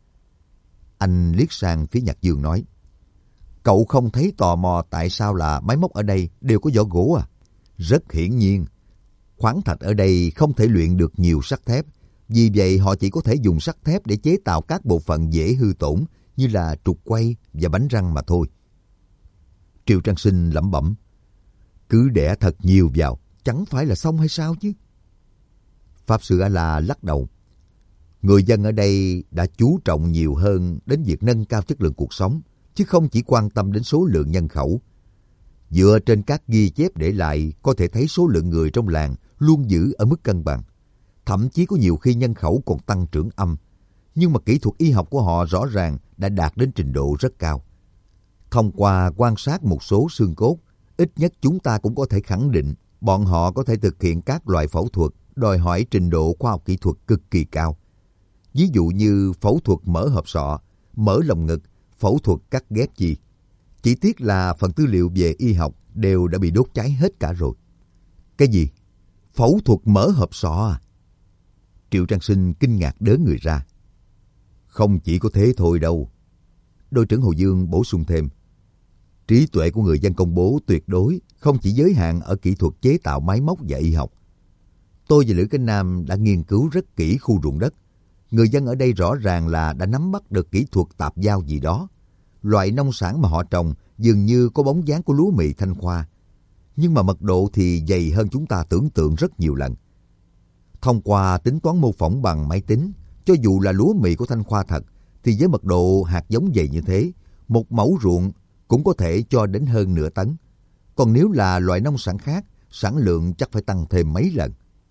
Anh liếc sang phía Nhạc Dương nói: Cậu không thấy tò mò tại sao là máy móc ở đây đều có vỏ gỗ à? Rất hiển nhiên, khoáng thạch ở đây không thể luyện được nhiều sắt thép. Vì vậy họ chỉ có thể dùng sắt thép để chế tạo các bộ phận dễ hư tổn như là trục quay và bánh răng mà thôi. Triệu Trang Sinh lẩm bẩm: Cứ đẻ thật nhiều vào, chẳng phải là xong hay sao chứ? Pháp Sư A-la lắc đầu: Người dân ở đây đã chú trọng nhiều hơn đến việc nâng cao chất lượng cuộc sống, chứ không chỉ quan tâm đến số lượng nhân khẩu. Dựa trên các ghi chép để lại, có thể thấy số lượng người trong làng luôn giữ ở mức cân bằng. Thậm chí có nhiều khi nhân khẩu còn tăng trưởng âm. Nhưng mà kỹ thuật y học của họ rõ ràng đã đạt đến trình độ rất cao. Thông qua quan sát một số xương cốt, ít nhất chúng ta cũng có thể khẳng định bọn họ có thể thực hiện các loại phẫu thuật đòi hỏi trình độ khoa học kỹ thuật cực kỳ cao. Ví dụ như phẫu thuật mở hộp sọ, mở lồng ngực, phẫu thuật cắt ghép chi. Chỉ tiếc là phần tư liệu về y học đều đã bị đốt cháy hết cả rồi. Cái gì? Phẫu thuật mở hộp sọ à? Triệu Trang Sinh kinh ngạc đớ người ra. Không chỉ có thế thôi đâu. Đội trưởng Hồ Dương bổ sung thêm: Trí tuệ của người dân Công Bố tuyệt đối không chỉ giới hạn ở kỹ thuật chế tạo máy móc và y học. Tôi và Lữ Kinh Nam đã nghiên cứu rất kỹ khu ruộng đất. Người dân ở đây rõ ràng là đã nắm bắt được kỹ thuật tạp giao gì đó. Loại nông sản mà họ trồng dường như có bóng dáng của lúa mì Thanh Khoa. Nhưng mà mật độ thì dày hơn chúng ta tưởng tượng rất nhiều lần. Thông qua tính toán mô phỏng bằng máy tính, cho dù là lúa mì của Thanh Khoa thật, thì với mật độ hạt giống dày như thế, một mẫu ruộng cũng có thể cho đến hơn nửa tấn. Còn nếu là loại nông sản khác, sản lượng chắc phải tăng thêm mấy lần.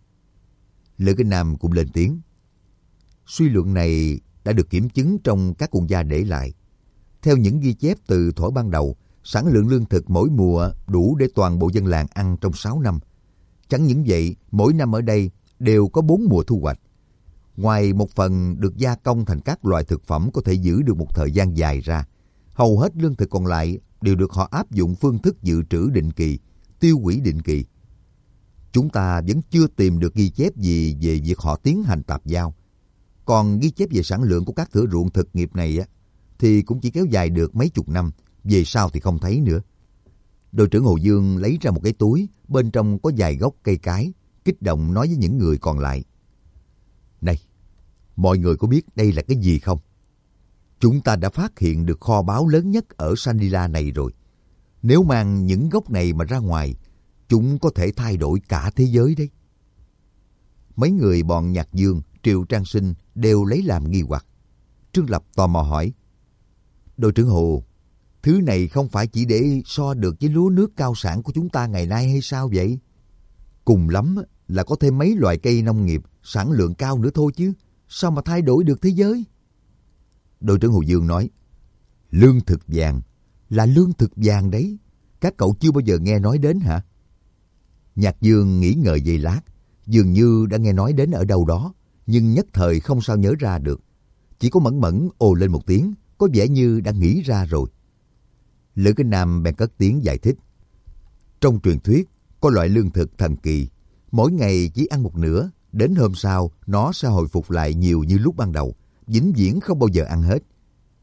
Lữ Kinh Nam cũng lên tiếng: Suy luận này đã được kiểm chứng trong các cuốn gia để lại. Theo những ghi chép từ thuở ban đầu, sản lượng lương thực mỗi mùa đủ để toàn bộ dân làng ăn trong 6 năm. Chẳng những vậy, mỗi năm ở đây đều có 4 mùa thu hoạch. Ngoài một phần được gia công thành các loại thực phẩm có thể giữ được một thời gian dài ra, hầu hết lương thực còn lại đều được họ áp dụng phương thức dự trữ định kỳ, tiêu hủy định kỳ. Chúng ta vẫn chưa tìm được ghi chép gì về việc họ tiến hành tạp giao. Còn ghi chép về sản lượng của các thửa ruộng thực nghiệp này thì cũng chỉ kéo dài được mấy chục năm, về sau thì không thấy nữa. Đội trưởng Hồ Dương lấy ra một cái túi, bên trong có vài gốc cây cái, kích động nói với những người còn lại: Này, mọi người có biết đây là cái gì không? Chúng ta đã phát hiện được kho báu lớn nhất ở Sanila này rồi. Nếu mang những gốc này mà ra ngoài, chúng có thể thay đổi cả thế giới đấy. Mấy người bọn Nhạc Dương, Triệu Trang Sinh đều lấy làm nghi hoặc. Trương Lập tò mò hỏi: Đội trưởng Hồ, thứ này không phải chỉ để so được với lúa nước cao sản của chúng ta ngày nay hay sao vậy? Cùng lắm là có thêm mấy loại cây nông nghiệp sản lượng cao nữa thôi chứ, sao mà thay đổi được thế giới? Đội trưởng Hồ Dương nói: Lương thực vàng là lương thực vàng đấy, các cậu chưa bao giờ nghe nói đến hả? Nhạc Dương nghĩ ngợi giây lát, dường như đã nghe nói đến ở đâu đó, nhưng nhất thời không sao nhớ ra được. Chỉ có Mẫn Mẫn ồ lên một tiếng, có vẻ như đã nghĩ ra rồi. Lữ Kinh Nam bèn cất tiếng giải thích: Trong truyền thuyết có loại lương thực thần kỳ, mỗi ngày chỉ ăn một nửa, đến hôm sau nó sẽ hồi phục lại nhiều như lúc ban đầu, vĩnh viễn không bao giờ ăn hết.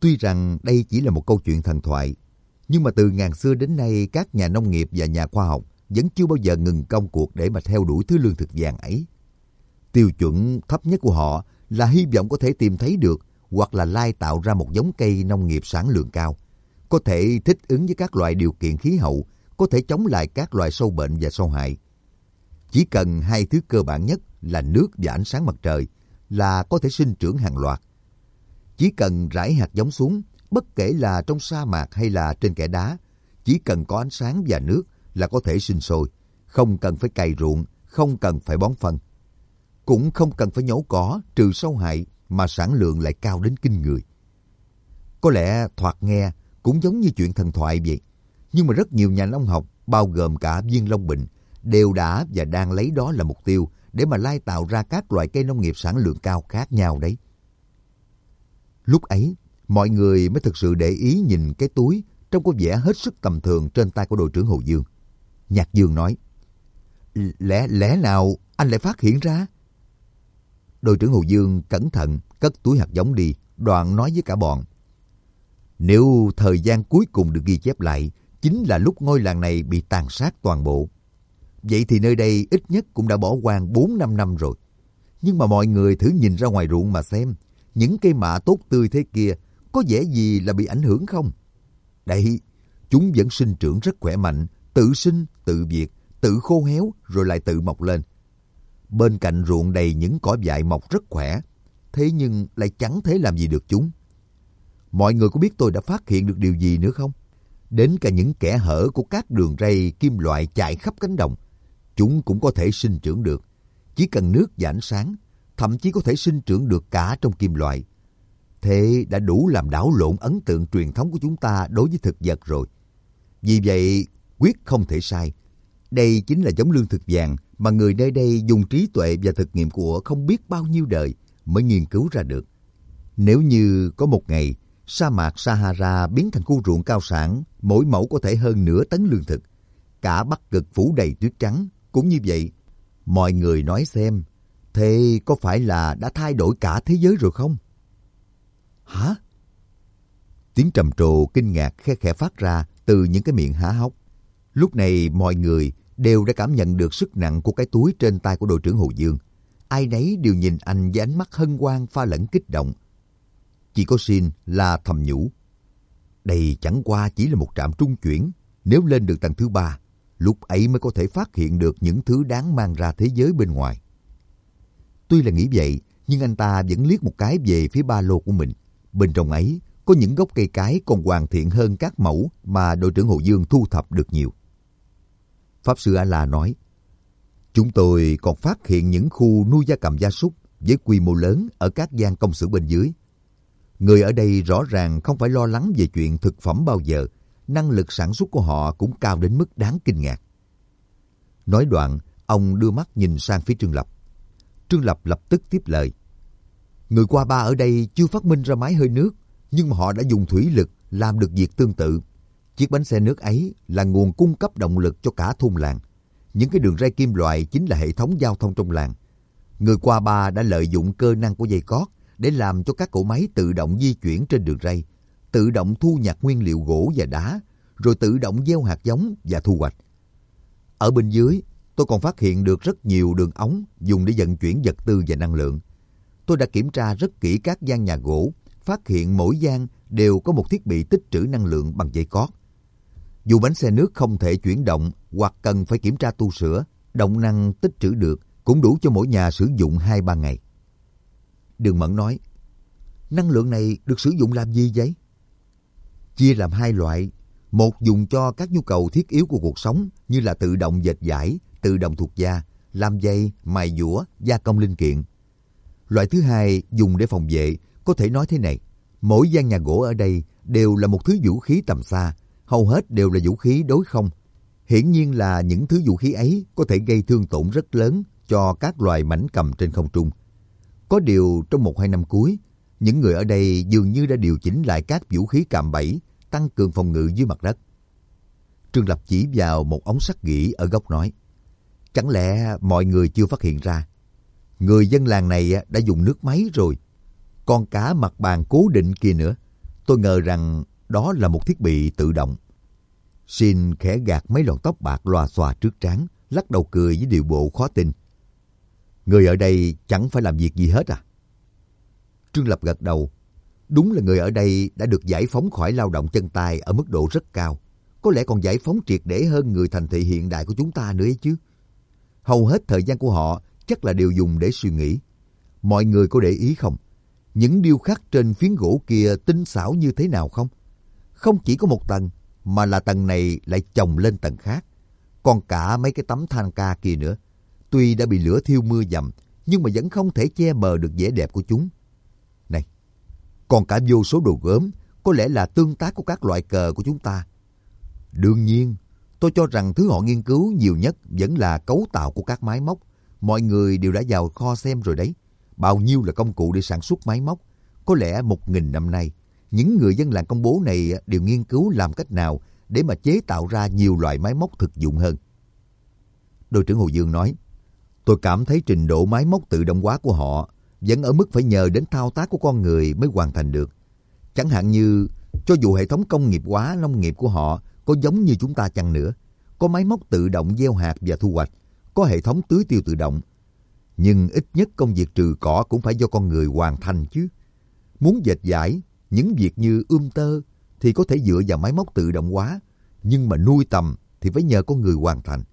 Tuy rằng đây chỉ là một câu chuyện thần thoại, nhưng mà từ ngàn xưa đến nay các nhà nông nghiệp và nhà khoa học vẫn chưa bao giờ ngừng công cuộc để mà theo đuổi thứ lương thực vàng ấy. Tiêu chuẩn thấp nhất của họ là hy vọng có thể tìm thấy được hoặc là lai tạo ra một giống cây nông nghiệp sản lượng cao, có thể thích ứng với các loại điều kiện khí hậu, có thể chống lại các loại sâu bệnh và sâu hại. Chỉ cần hai thứ cơ bản nhất là nước và ánh sáng mặt trời là có thể sinh trưởng hàng loạt. Chỉ cần rải hạt giống xuống, bất kể là trong sa mạc hay là trên kẽ đá, chỉ cần có ánh sáng và nước là có thể sinh sôi, không cần phải cày ruộng, không cần phải bón phân. Cũng không cần phải nhổ cỏ, trừ sâu hại mà sản lượng lại cao đến kinh người. Có lẽ thoạt nghe cũng giống như chuyện thần thoại vậy, nhưng mà rất nhiều nhà nông học, bao gồm cả Viên Long Bình, đều đã và đang lấy đó là mục tiêu để mà lai tạo ra các loại cây nông nghiệp sản lượng cao khác nhau đấy. Lúc ấy, mọi người mới thực sự để ý nhìn cái túi trông có vẻ hết sức tầm thường trên tay của đội trưởng Hồ Dương. Nhạc Dương nói, lẽ nào anh lại phát hiện ra? Đội trưởng Hồ Dương cẩn thận cất túi hạt giống đi, đoạn nói với cả bọn. Nếu thời gian cuối cùng được ghi chép lại, chính là lúc ngôi làng này bị tàn sát toàn bộ. Vậy thì nơi đây ít nhất cũng đã bỏ hoang 4-5 năm rồi. Nhưng mà mọi người thử nhìn ra ngoài ruộng mà xem, những cây mạ tốt tươi thế kia, có vẻ gì là bị ảnh hưởng không? Đấy, chúng vẫn sinh trưởng rất khỏe mạnh, tự sinh, tự diệt, tự khô héo rồi lại tự mọc lên. Bên cạnh ruộng đầy những cỏ dại mọc rất khỏe, thế nhưng lại chẳng thể làm gì được chúng. Mọi người có biết tôi đã phát hiện được điều gì nữa không? Đến cả những kẽ hở của các đường ray kim loại chạy khắp cánh đồng, chúng cũng có thể sinh trưởng được. Chỉ cần nước và ánh sáng, thậm chí có thể sinh trưởng được cả trong kim loại. Thế đã đủ làm đảo lộn ấn tượng truyền thống của chúng ta đối với thực vật rồi. Vì vậy, quyết không thể sai. Đây chính là giống lương thực vàng mà người nơi đây dùng trí tuệ và thực nghiệm của không biết bao nhiêu đời mới nghiên cứu ra được. Nếu như có một ngày, sa mạc Sahara biến thành khu ruộng cao sản, mỗi mẫu có thể hơn nửa tấn lương thực, cả Bắc Cực phủ đầy tuyết trắng, cũng như vậy, mọi người nói xem, thế có phải là đã thay đổi cả thế giới rồi không? Hả? Tiếng trầm trồ kinh ngạc khe khẽ phát ra từ những cái miệng há hốc. Lúc này mọi người đều đã cảm nhận được sức nặng của cái túi trên tay của đội trưởng Hồ Dương. Ai nấy đều nhìn anh với ánh mắt hân hoan pha lẫn kích động. Chỉ có Sin là thầm nhủ. Đây chẳng qua chỉ là một trạm trung chuyển. Nếu lên được tầng thứ 3, lúc ấy mới có thể phát hiện được những thứ đáng mang ra thế giới bên ngoài. Tuy là nghĩ vậy, nhưng anh ta vẫn liếc một cái về phía ba lô của mình. Bên trong ấy có những gốc cây cái còn hoàn thiện hơn các mẫu mà đội trưởng Hồ Dương thu thập được nhiều. Pháp sư A-la nói, chúng tôi còn phát hiện những khu nuôi gia cầm gia súc với quy mô lớn ở các gian công xưởng bên dưới. Người ở đây rõ ràng không phải lo lắng về chuyện thực phẩm bao giờ, năng lực sản xuất của họ cũng cao đến mức đáng kinh ngạc. Nói đoạn, ông đưa mắt nhìn sang phía Trương Lập. Trương Lập lập tức tiếp lời. Người qua ba ở đây chưa phát minh ra máy hơi nước, nhưng mà họ đã dùng thủy lực làm được việc tương tự. Chiếc bánh xe nước ấy là nguồn cung cấp động lực cho cả thôn làng. Những cái đường ray kim loại chính là hệ thống giao thông trong làng. Người qua ba đã lợi dụng cơ năng của dây cót để làm cho các cỗ máy tự động di chuyển trên đường ray, tự động thu nhặt nguyên liệu gỗ và đá, rồi tự động gieo hạt giống và thu hoạch. Ở bên dưới, tôi còn phát hiện được rất nhiều đường ống dùng để vận chuyển vật tư và năng lượng. Tôi đã kiểm tra rất kỹ các gian nhà gỗ, phát hiện mỗi gian đều có một thiết bị tích trữ năng lượng bằng dây cót. Dù bánh xe nước không thể chuyển động hoặc cần phải kiểm tra tu sửa, động năng tích trữ được cũng đủ cho mỗi nhà sử dụng 2-3 ngày. Đường Mẫn nói, năng lượng này được sử dụng làm gì vậy? Chia làm 2 loại, một dùng cho các nhu cầu thiết yếu của cuộc sống như là tự động dệt vải, tự động thuộc da, làm giày, mài dũa, gia công linh kiện. Loại thứ hai dùng để phòng vệ, có thể nói thế này, mỗi gian nhà gỗ ở đây đều là một thứ vũ khí tầm xa, hầu hết đều là vũ khí đối không. Hiển nhiên là những thứ vũ khí ấy có thể gây thương tổn rất lớn cho các loài mãnh cầm trên không trung. Có điều trong 1-2 năm cuối, những người ở đây dường như đã điều chỉnh lại các vũ khí cạm bẫy, tăng cường phòng ngự dưới mặt đất. Trương Lập chỉ vào một ống sắt gỉ ở góc nói, chẳng lẽ mọi người chưa phát hiện ra? Người dân làng này đã dùng nước máy rồi. Còn cả mặt bàn cố định kia nữa. Tôi ngờ rằng đó là một thiết bị tự động. Shin khẽ gạt mấy lọn tóc bạc lòa xòa trước trán, lắc đầu cười với điệu bộ khó tin. Người ở đây chẳng phải làm việc gì hết à? Trương Lập gật đầu. Đúng là người ở đây đã được giải phóng khỏi lao động chân tay ở mức độ rất cao. Có lẽ còn giải phóng triệt để hơn người thành thị hiện đại của chúng ta nữa ấy chứ. Hầu hết thời gian của họ chắc là đều dùng để suy nghĩ. Mọi người có để ý không? Những điêu khắc trên phiến gỗ kia tinh xảo như thế nào không? Không chỉ có một tầng, mà là tầng này lại chồng lên tầng khác. Còn cả mấy cái tấm than ca kia nữa. Tuy đã bị lửa thiêu mưa dầm, nhưng mà vẫn không thể che mờ được vẻ đẹp của chúng. Này, còn cả vô số đồ gốm, có lẽ là tương tác của các loại cờ của chúng ta. Đương nhiên, tôi cho rằng thứ họ nghiên cứu nhiều nhất vẫn là cấu tạo của các máy móc. Mọi người đều đã vào kho xem rồi đấy. Bao nhiêu là công cụ để sản xuất máy móc. Có lẽ 1000 năm nay, những người dân làng Công Bố này đều nghiên cứu làm cách nào để mà chế tạo ra nhiều loại máy móc thực dụng hơn. Đội trưởng Hồ Dương nói, tôi cảm thấy trình độ máy móc tự động hóa của họ vẫn ở mức phải nhờ đến thao tác của con người mới hoàn thành được. Chẳng hạn như, cho dù hệ thống công nghiệp hóa nông nghiệp của họ có giống như chúng ta chăng nữa, có máy móc tự động gieo hạt và thu hoạch, có hệ thống tưới tiêu tự động, nhưng ít nhất công việc trừ cỏ cũng phải do con người hoàn thành chứ. Muốn dệt vải, những việc như tơ thì có thể dựa vào máy móc tự động hóa, nhưng mà nuôi tầm thì phải nhờ con người hoàn thành.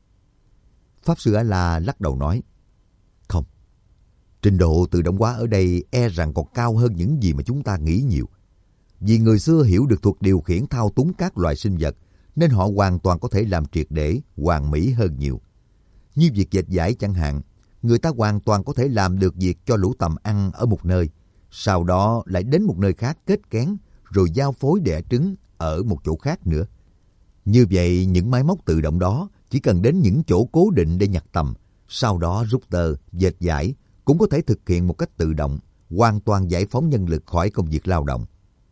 Pháp sư A-la lắc đầu nói, không, trình độ tự động hóa ở đây e rằng còn cao hơn những gì mà chúng ta nghĩ nhiều. Vì người xưa hiểu được thuật điều khiển thao túng các loài sinh vật, nên họ hoàn toàn có thể làm triệt để, hoàn mỹ hơn nhiều. Như việc dệt vải chẳng hạn, người ta hoàn toàn có thể làm được việc cho lũ tằm ăn ở một nơi, sau đó lại đến một nơi khác kết kén, rồi giao phối đẻ trứng ở một chỗ khác nữa. Như vậy, những máy móc tự động đó chỉ cần đến những chỗ cố định để nhặt tằm, sau đó rút tơ, dệt vải, cũng có thể thực hiện một cách tự động, hoàn toàn giải phóng nhân lực khỏi công việc lao động.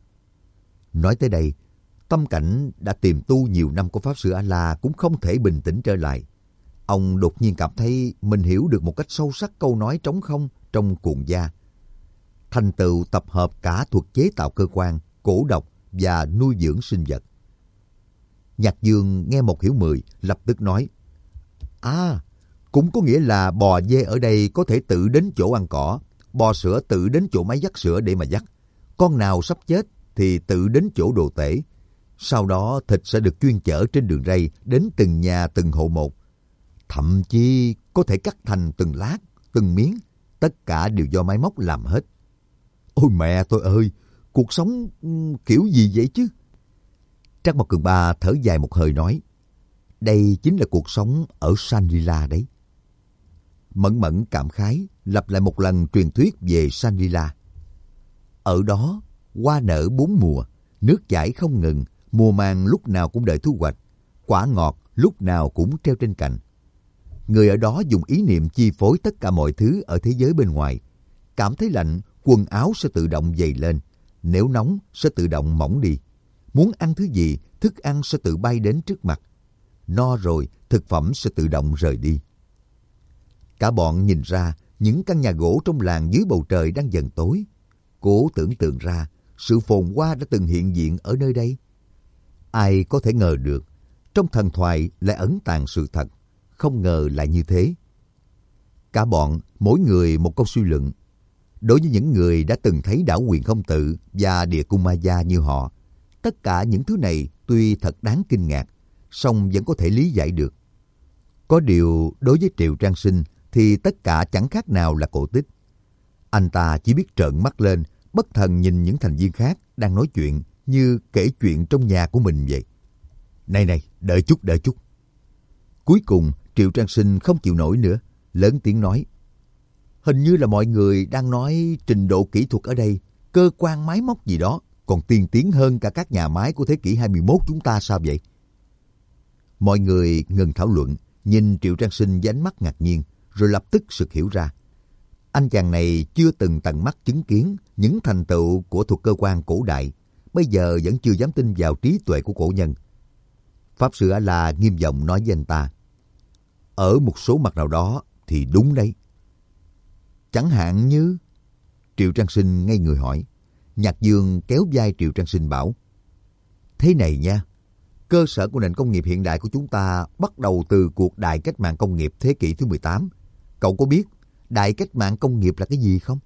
Nói tới đây, tâm cảnh đã tiềm tu nhiều năm của Pháp sư A-la cũng không thể bình tĩnh trở lại. Ông đột nhiên cảm thấy mình hiểu được một cách sâu sắc câu nói trống không trong cuồng gia. Thành tựu tập hợp cả thuật chế tạo cơ quan, cổ độc và nuôi dưỡng sinh vật. Nhạc Dương nghe một hiểu 10, lập tức nói, cũng có nghĩa là bò dê ở đây có thể tự đến chỗ ăn cỏ, bò sữa tự đến chỗ máy dắt sữa để mà dắt. Con nào sắp chết thì tự đến chỗ đồ tể. Sau đó thịt sẽ được chuyên chở trên đường ray đến từng nhà từng hộ một. Thậm chí có thể cắt thành từng lát, từng miếng. Tất cả đều do máy móc làm hết. Ôi mẹ tôi ơi, cuộc sống kiểu gì vậy chứ? Trác Mộc Cường Ba thở dài một hơi nói, đây chính là cuộc sống ở Shangri-La đấy. Mẫn Mẫn cảm khái, lặp lại một lần truyền thuyết về Shangri-La. Ở đó, hoa nở 4 mùa, nước chảy không ngừng, mùa màng lúc nào cũng đợi thu hoạch, quả ngọt lúc nào cũng treo trên cành. Người ở đó dùng ý niệm chi phối tất cả mọi thứ ở thế giới bên ngoài. Cảm thấy lạnh, quần áo sẽ tự động dày lên, nếu nóng sẽ tự động mỏng đi. Muốn ăn thứ gì, thức ăn sẽ tự bay đến trước mặt. No rồi, thực phẩm sẽ tự động rời đi. Cả bọn nhìn ra, những căn nhà gỗ trong làng dưới bầu trời đang dần tối. Cố tưởng tượng ra, sự phồn hoa đã từng hiện diện ở nơi đây. Ai có thể ngờ được, trong thần thoại lại ẩn tàng sự thật, không ngờ lại như thế. Cả bọn, mỗi người một câu suy luận. Đối với những người đã từng thấy đảo Huyền Không Tự và địa cung Maya như họ, tất cả những thứ này tuy thật đáng kinh ngạc, song vẫn có thể lý giải được. Có điều, đối với Triệu Trang Sinh thì tất cả chẳng khác nào là cổ tích. Anh ta chỉ biết trợn mắt lên, bất thần nhìn những thành viên khác đang nói chuyện như kể chuyện trong nhà của mình vậy. Này, đợi chút. Cuối cùng, Triệu Trang Sinh không chịu nổi nữa, lớn tiếng nói. Hình như là mọi người đang nói trình độ kỹ thuật ở đây, cơ quan máy móc gì đó, còn tiên tiến hơn cả các nhà máy của thế kỷ 21 chúng ta sao vậy? Mọi người ngừng thảo luận, nhìn Triệu Trang Sinh với ánh mắt ngạc nhiên, rồi lập tức sực hiểu ra. Anh chàng này chưa từng tận mắt chứng kiến những thành tựu của thuật cơ quan cổ đại, bây giờ vẫn chưa dám tin vào trí tuệ của cổ nhân. Pháp sư A-la nghiêm giọng nói với anh ta. Ở một số mặt nào đó thì đúng đấy. Chẳng hạn như... Triệu Trang Sinh ngây người hỏi. Nhạc Dương kéo vai Triệu Trang Sinh bảo, thế này nha, cơ sở của nền công nghiệp hiện đại của chúng ta bắt đầu từ cuộc đại cách mạng công nghiệp thế kỷ thứ 18. Cậu có biết đại cách mạng công nghiệp là cái gì không?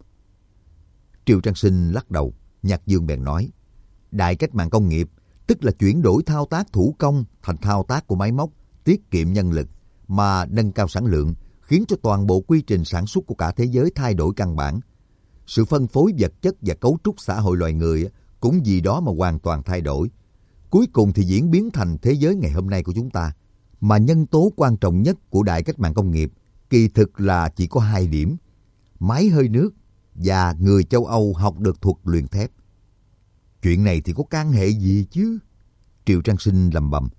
Triệu Trang Sinh lắc đầu. Nhạc Dương bèn nói, đại cách mạng công nghiệp tức là chuyển đổi thao tác thủ công thành thao tác của máy móc, tiết kiệm nhân lực mà nâng cao sản lượng, khiến cho toàn bộ quy trình sản xuất của cả thế giới thay đổi căn bản. Sự phân phối vật chất và cấu trúc xã hội loài người cũng vì đó mà hoàn toàn thay đổi. Cuối cùng thì diễn biến thành thế giới ngày hôm nay của chúng ta. Mà nhân tố quan trọng nhất của đại cách mạng công nghiệp kỳ thực là chỉ có 2 điểm: máy hơi nước và người châu Âu học được thuật luyện thép. Chuyện này thì có can hệ gì chứ? Triệu Trang Sinh lầm bầm.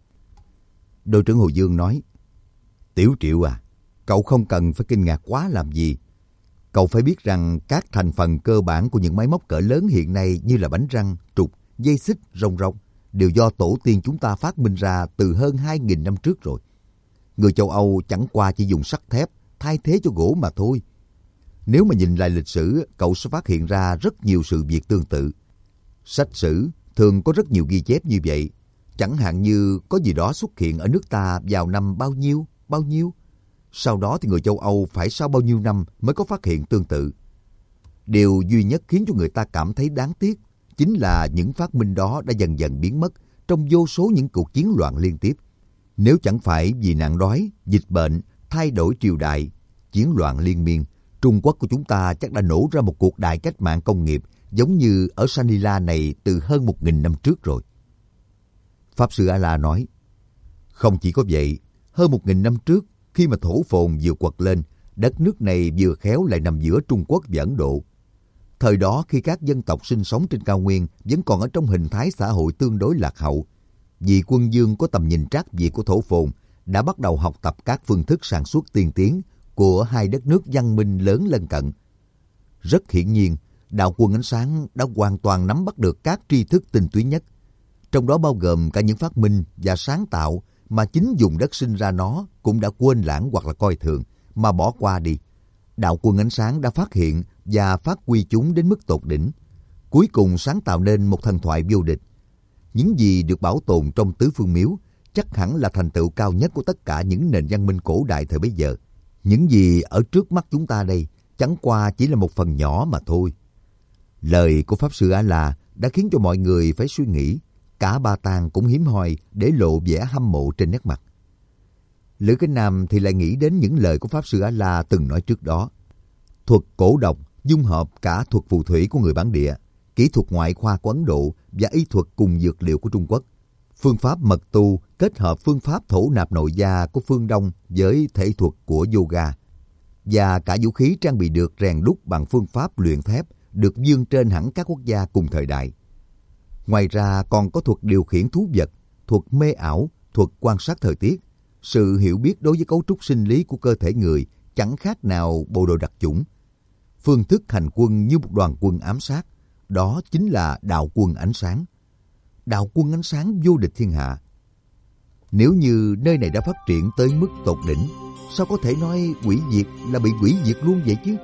Đội trưởng Hồ Dương nói, Tiểu Triệu à, cậu không cần phải kinh ngạc quá làm gì. Cậu phải biết rằng các thành phần cơ bản của những máy móc cỡ lớn hiện nay như là bánh răng, trục, dây xích, rong rong đều do tổ tiên chúng ta phát minh ra từ hơn 2.000 năm trước rồi. Người châu Âu chẳng qua chỉ dùng sắt thép thay thế cho gỗ mà thôi. Nếu mà nhìn lại lịch sử, cậu sẽ phát hiện ra rất nhiều sự việc tương tự. Sách sử thường có rất nhiều ghi chép như vậy. Chẳng hạn như có gì đó xuất hiện ở nước ta vào năm bao nhiêu. Sau đó thì người châu Âu phải sau bao nhiêu năm mới có phát hiện tương tự. Điều duy nhất khiến cho người ta cảm thấy đáng tiếc chính là những phát minh đó đã dần dần biến mất trong vô số những cuộc chiến loạn liên tiếp. Nếu chẳng phải vì nạn đói, dịch bệnh, thay đổi triều đại, chiến loạn liên miên, Trung Quốc của chúng ta chắc đã nổ ra một cuộc đại cách mạng công nghiệp giống như ở Sanila này từ hơn 1.000 năm trước rồi. Pháp Sư A-La nói, không chỉ có vậy, hơn 1.000 năm trước, khi mà thổ phồn vừa quật lên, đất nước này vừa khéo lại nằm giữa Trung Quốc và Ấn Độ. Thời đó khi các dân tộc sinh sống trên cao nguyên vẫn còn ở trong hình thái xã hội tương đối lạc hậu, vì quân Dương có tầm nhìn trác việt của thổ phồn đã bắt đầu học tập các phương thức sản xuất tiên tiến của hai đất nước văn minh lớn lân cận. Rất hiển nhiên, đạo quân ánh sáng đã hoàn toàn nắm bắt được các tri thức tinh túy nhất, trong đó bao gồm cả những phát minh và sáng tạo mà chính vùng đất sinh ra nó cũng đã quên lãng hoặc là coi thường mà bỏ qua đi. Đạo quân ánh sáng đã phát hiện và phát huy chúng đến mức tột đỉnh, cuối cùng sáng tạo nên một thần thoại vô địch. Những gì được bảo tồn trong tứ phương miếu chắc hẳn là thành tựu cao nhất của tất cả những nền văn minh cổ đại thời bấy giờ. Những gì ở trước mắt chúng ta đây chẳng qua chỉ là một phần nhỏ mà thôi. Lời của Pháp Sư A-La đã khiến cho mọi người phải suy nghĩ. Cả Ba Tàng cũng hiếm hoi để lộ vẻ hâm mộ trên nét mặt. Lữ Cái Nam thì lại nghĩ đến những lời của Pháp Sư A-La từng nói trước đó. Thuật cổ độc dung hợp cả thuật phù thủy của người bản địa, kỹ thuật ngoại khoa của Ấn Độ và y thuật cùng dược liệu của Trung Quốc. Phương pháp mật tu kết hợp phương pháp thổ nạp nội gia của phương Đông với thể thuật của yoga. Và cả vũ khí trang bị được rèn đúc bằng phương pháp luyện thép được vươn trên hẳn các quốc gia cùng thời đại. Ngoài ra còn có thuật điều khiển thú vật, thuật mê ảo, thuật quan sát thời tiết. Sự hiểu biết đối với cấu trúc sinh lý của cơ thể người chẳng khác nào bộ đội đặc chủng. Phương thức hành quân như một đoàn quân ám sát, đó chính là đạo quân ánh sáng. Đạo quân ánh sáng vô địch thiên hạ. Nếu như nơi này đã phát triển tới mức tột đỉnh, sao có thể nói hủy diệt là bị hủy diệt luôn vậy chứ?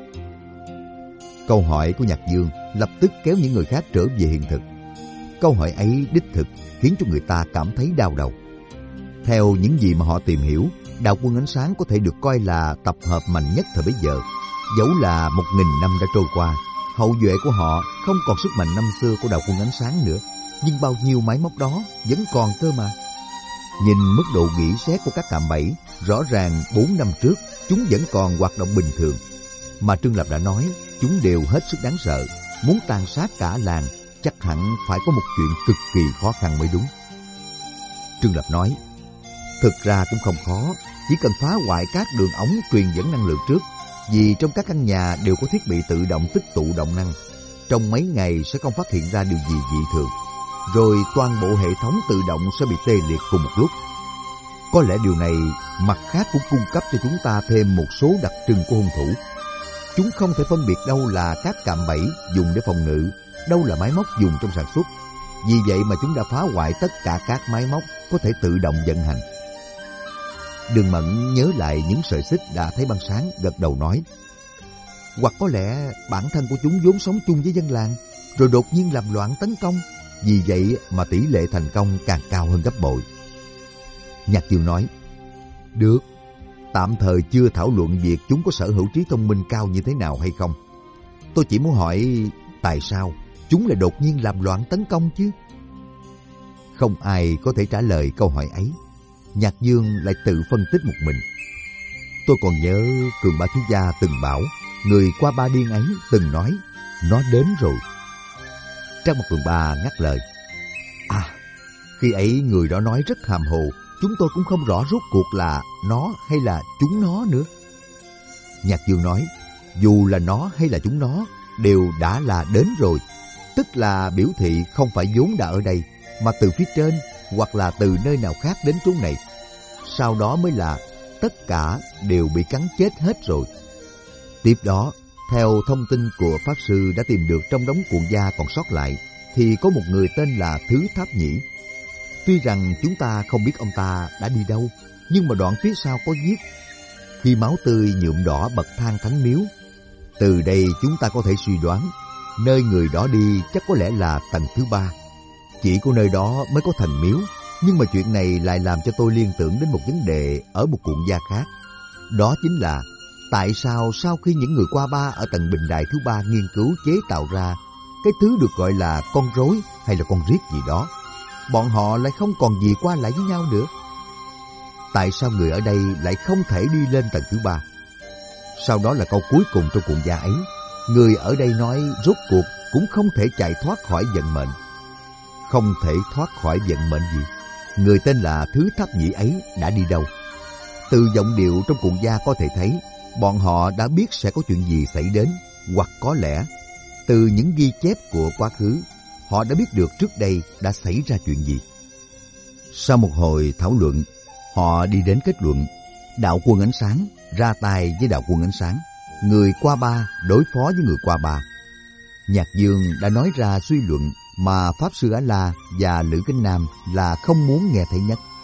Câu hỏi của Nhạc Dương lập tức kéo những người khác trở về hiện thực. Câu hỏi ấy đích thực khiến cho người ta cảm thấy đau đầu. Theo những gì mà họ tìm hiểu, đạo quân ánh sáng có thể được coi là tập hợp mạnh nhất thời bấy giờ. Dẫu là 1.000 năm đã trôi qua, hậu duệ của họ không còn sức mạnh năm xưa của đạo quân ánh sáng nữa, nhưng bao nhiêu máy móc đó vẫn còn cơ mà. Nhìn mức độ nghỉ xét của các cạm bẫy, rõ ràng 4 năm trước chúng vẫn còn hoạt động bình thường. Mà Trương Lập đã nói, chúng đều hết sức đáng sợ, muốn tàn sát cả làng chắc hẳn phải có một chuyện cực kỳ khó khăn mới đúng. Trương Lập nói, thực ra cũng không khó, chỉ cần phá hoại các đường ống truyền dẫn năng lượng trước, vì trong các căn nhà đều có thiết bị tự động tích tụ động năng. Trong mấy ngày sẽ không phát hiện ra điều gì dị thường, rồi toàn bộ hệ thống tự động sẽ bị tê liệt cùng một lúc. Có lẽ điều này mặt khác cũng cung cấp cho chúng ta thêm một số đặc trưng của hung thủ. Chúng không thể phân biệt đâu là các cạm bẫy dùng để phòng ngự, đâu là máy móc dùng trong sản xuất. Vì vậy mà chúng đã phá hoại tất cả các máy móc có thể tự động vận hành. Đường Mẫn nhớ lại những sợi xích đã thấy băng sáng, gật đầu nói, hoặc có lẽ bản thân của chúng vốn sống chung với dân làng, rồi đột nhiên làm loạn tấn công. Vì vậy mà tỷ lệ thành công càng cao hơn gấp bội. Nhạc Dương nói, được, tạm thời chưa thảo luận việc chúng có sở hữu trí thông minh cao như thế nào hay không. Tôi chỉ muốn hỏi tại sao chúng lại đột nhiên làm loạn tấn công chứ? Không ai có thể trả lời câu hỏi ấy. Nhạc Dương lại tự phân tích một mình. Tôi còn nhớ Cường Ba thiếu gia từng bảo, người qua ba điên ấy từng nói, nó đến rồi. Trang Một Cường Ba ngắt lời. Khi ấy người đó nói rất hàm hồ, chúng tôi cũng không rõ rốt cuộc là nó hay là chúng nó nữa. Nhạc Dương nói, dù là nó hay là chúng nó, đều đã là đến rồi. Tức là biểu thị không phải vốn đã ở đây, mà từ phía trên hoặc là từ nơi nào khác đến chỗ này. Sau đó mới là tất cả đều bị cắn chết hết rồi. Tiếp đó, theo thông tin của Pháp Sư đã tìm được trong đống cuộn da còn sót lại, thì có một người tên là Thứ Tháp Nhĩ. Tuy rằng chúng ta không biết ông ta đã đi đâu, nhưng mà đoạn phía sau có viết, khi máu tươi nhuộm đỏ bậc thang thánh miếu. Từ đây chúng ta có thể suy đoán, nơi người đó đi chắc có lẽ là tầng thứ 3. Chỉ có nơi đó mới có thành miếu, nhưng mà chuyện này lại làm cho tôi liên tưởng đến một vấn đề ở một cuộn da khác. Đó chính là, tại sao sau khi những người qua ba ở tầng bình đài thứ 3 nghiên cứu chế tạo ra cái thứ được gọi là con rối hay là con riết gì đó, bọn họ lại không còn gì qua lại với nhau nữa? Tại sao người ở đây lại không thể đi lên tầng thứ 3? Sau đó là câu cuối cùng trong cuộn da ấy. Người ở đây nói rốt cuộc cũng không thể chạy thoát khỏi vận mệnh. Không thể thoát khỏi vận mệnh gì? Người tên là Thứ Tháp Nhĩ ấy đã đi đâu? Từ giọng điệu trong cuộn da có thể thấy, bọn họ đã biết sẽ có chuyện gì xảy đến, hoặc có lẽ từ những ghi chép của quá khứ, họ đã biết được trước đây đã xảy ra chuyện gì. Sau một hồi thảo luận, họ đi đến kết luận, đạo quân ánh sáng ra tay với đạo quân ánh sáng, người qua ba đối phó với người qua ba. Nhạc Dương đã nói ra suy luận mà Pháp Sư Á La và Lữ Kính Nam là không muốn nghe thấy nhất.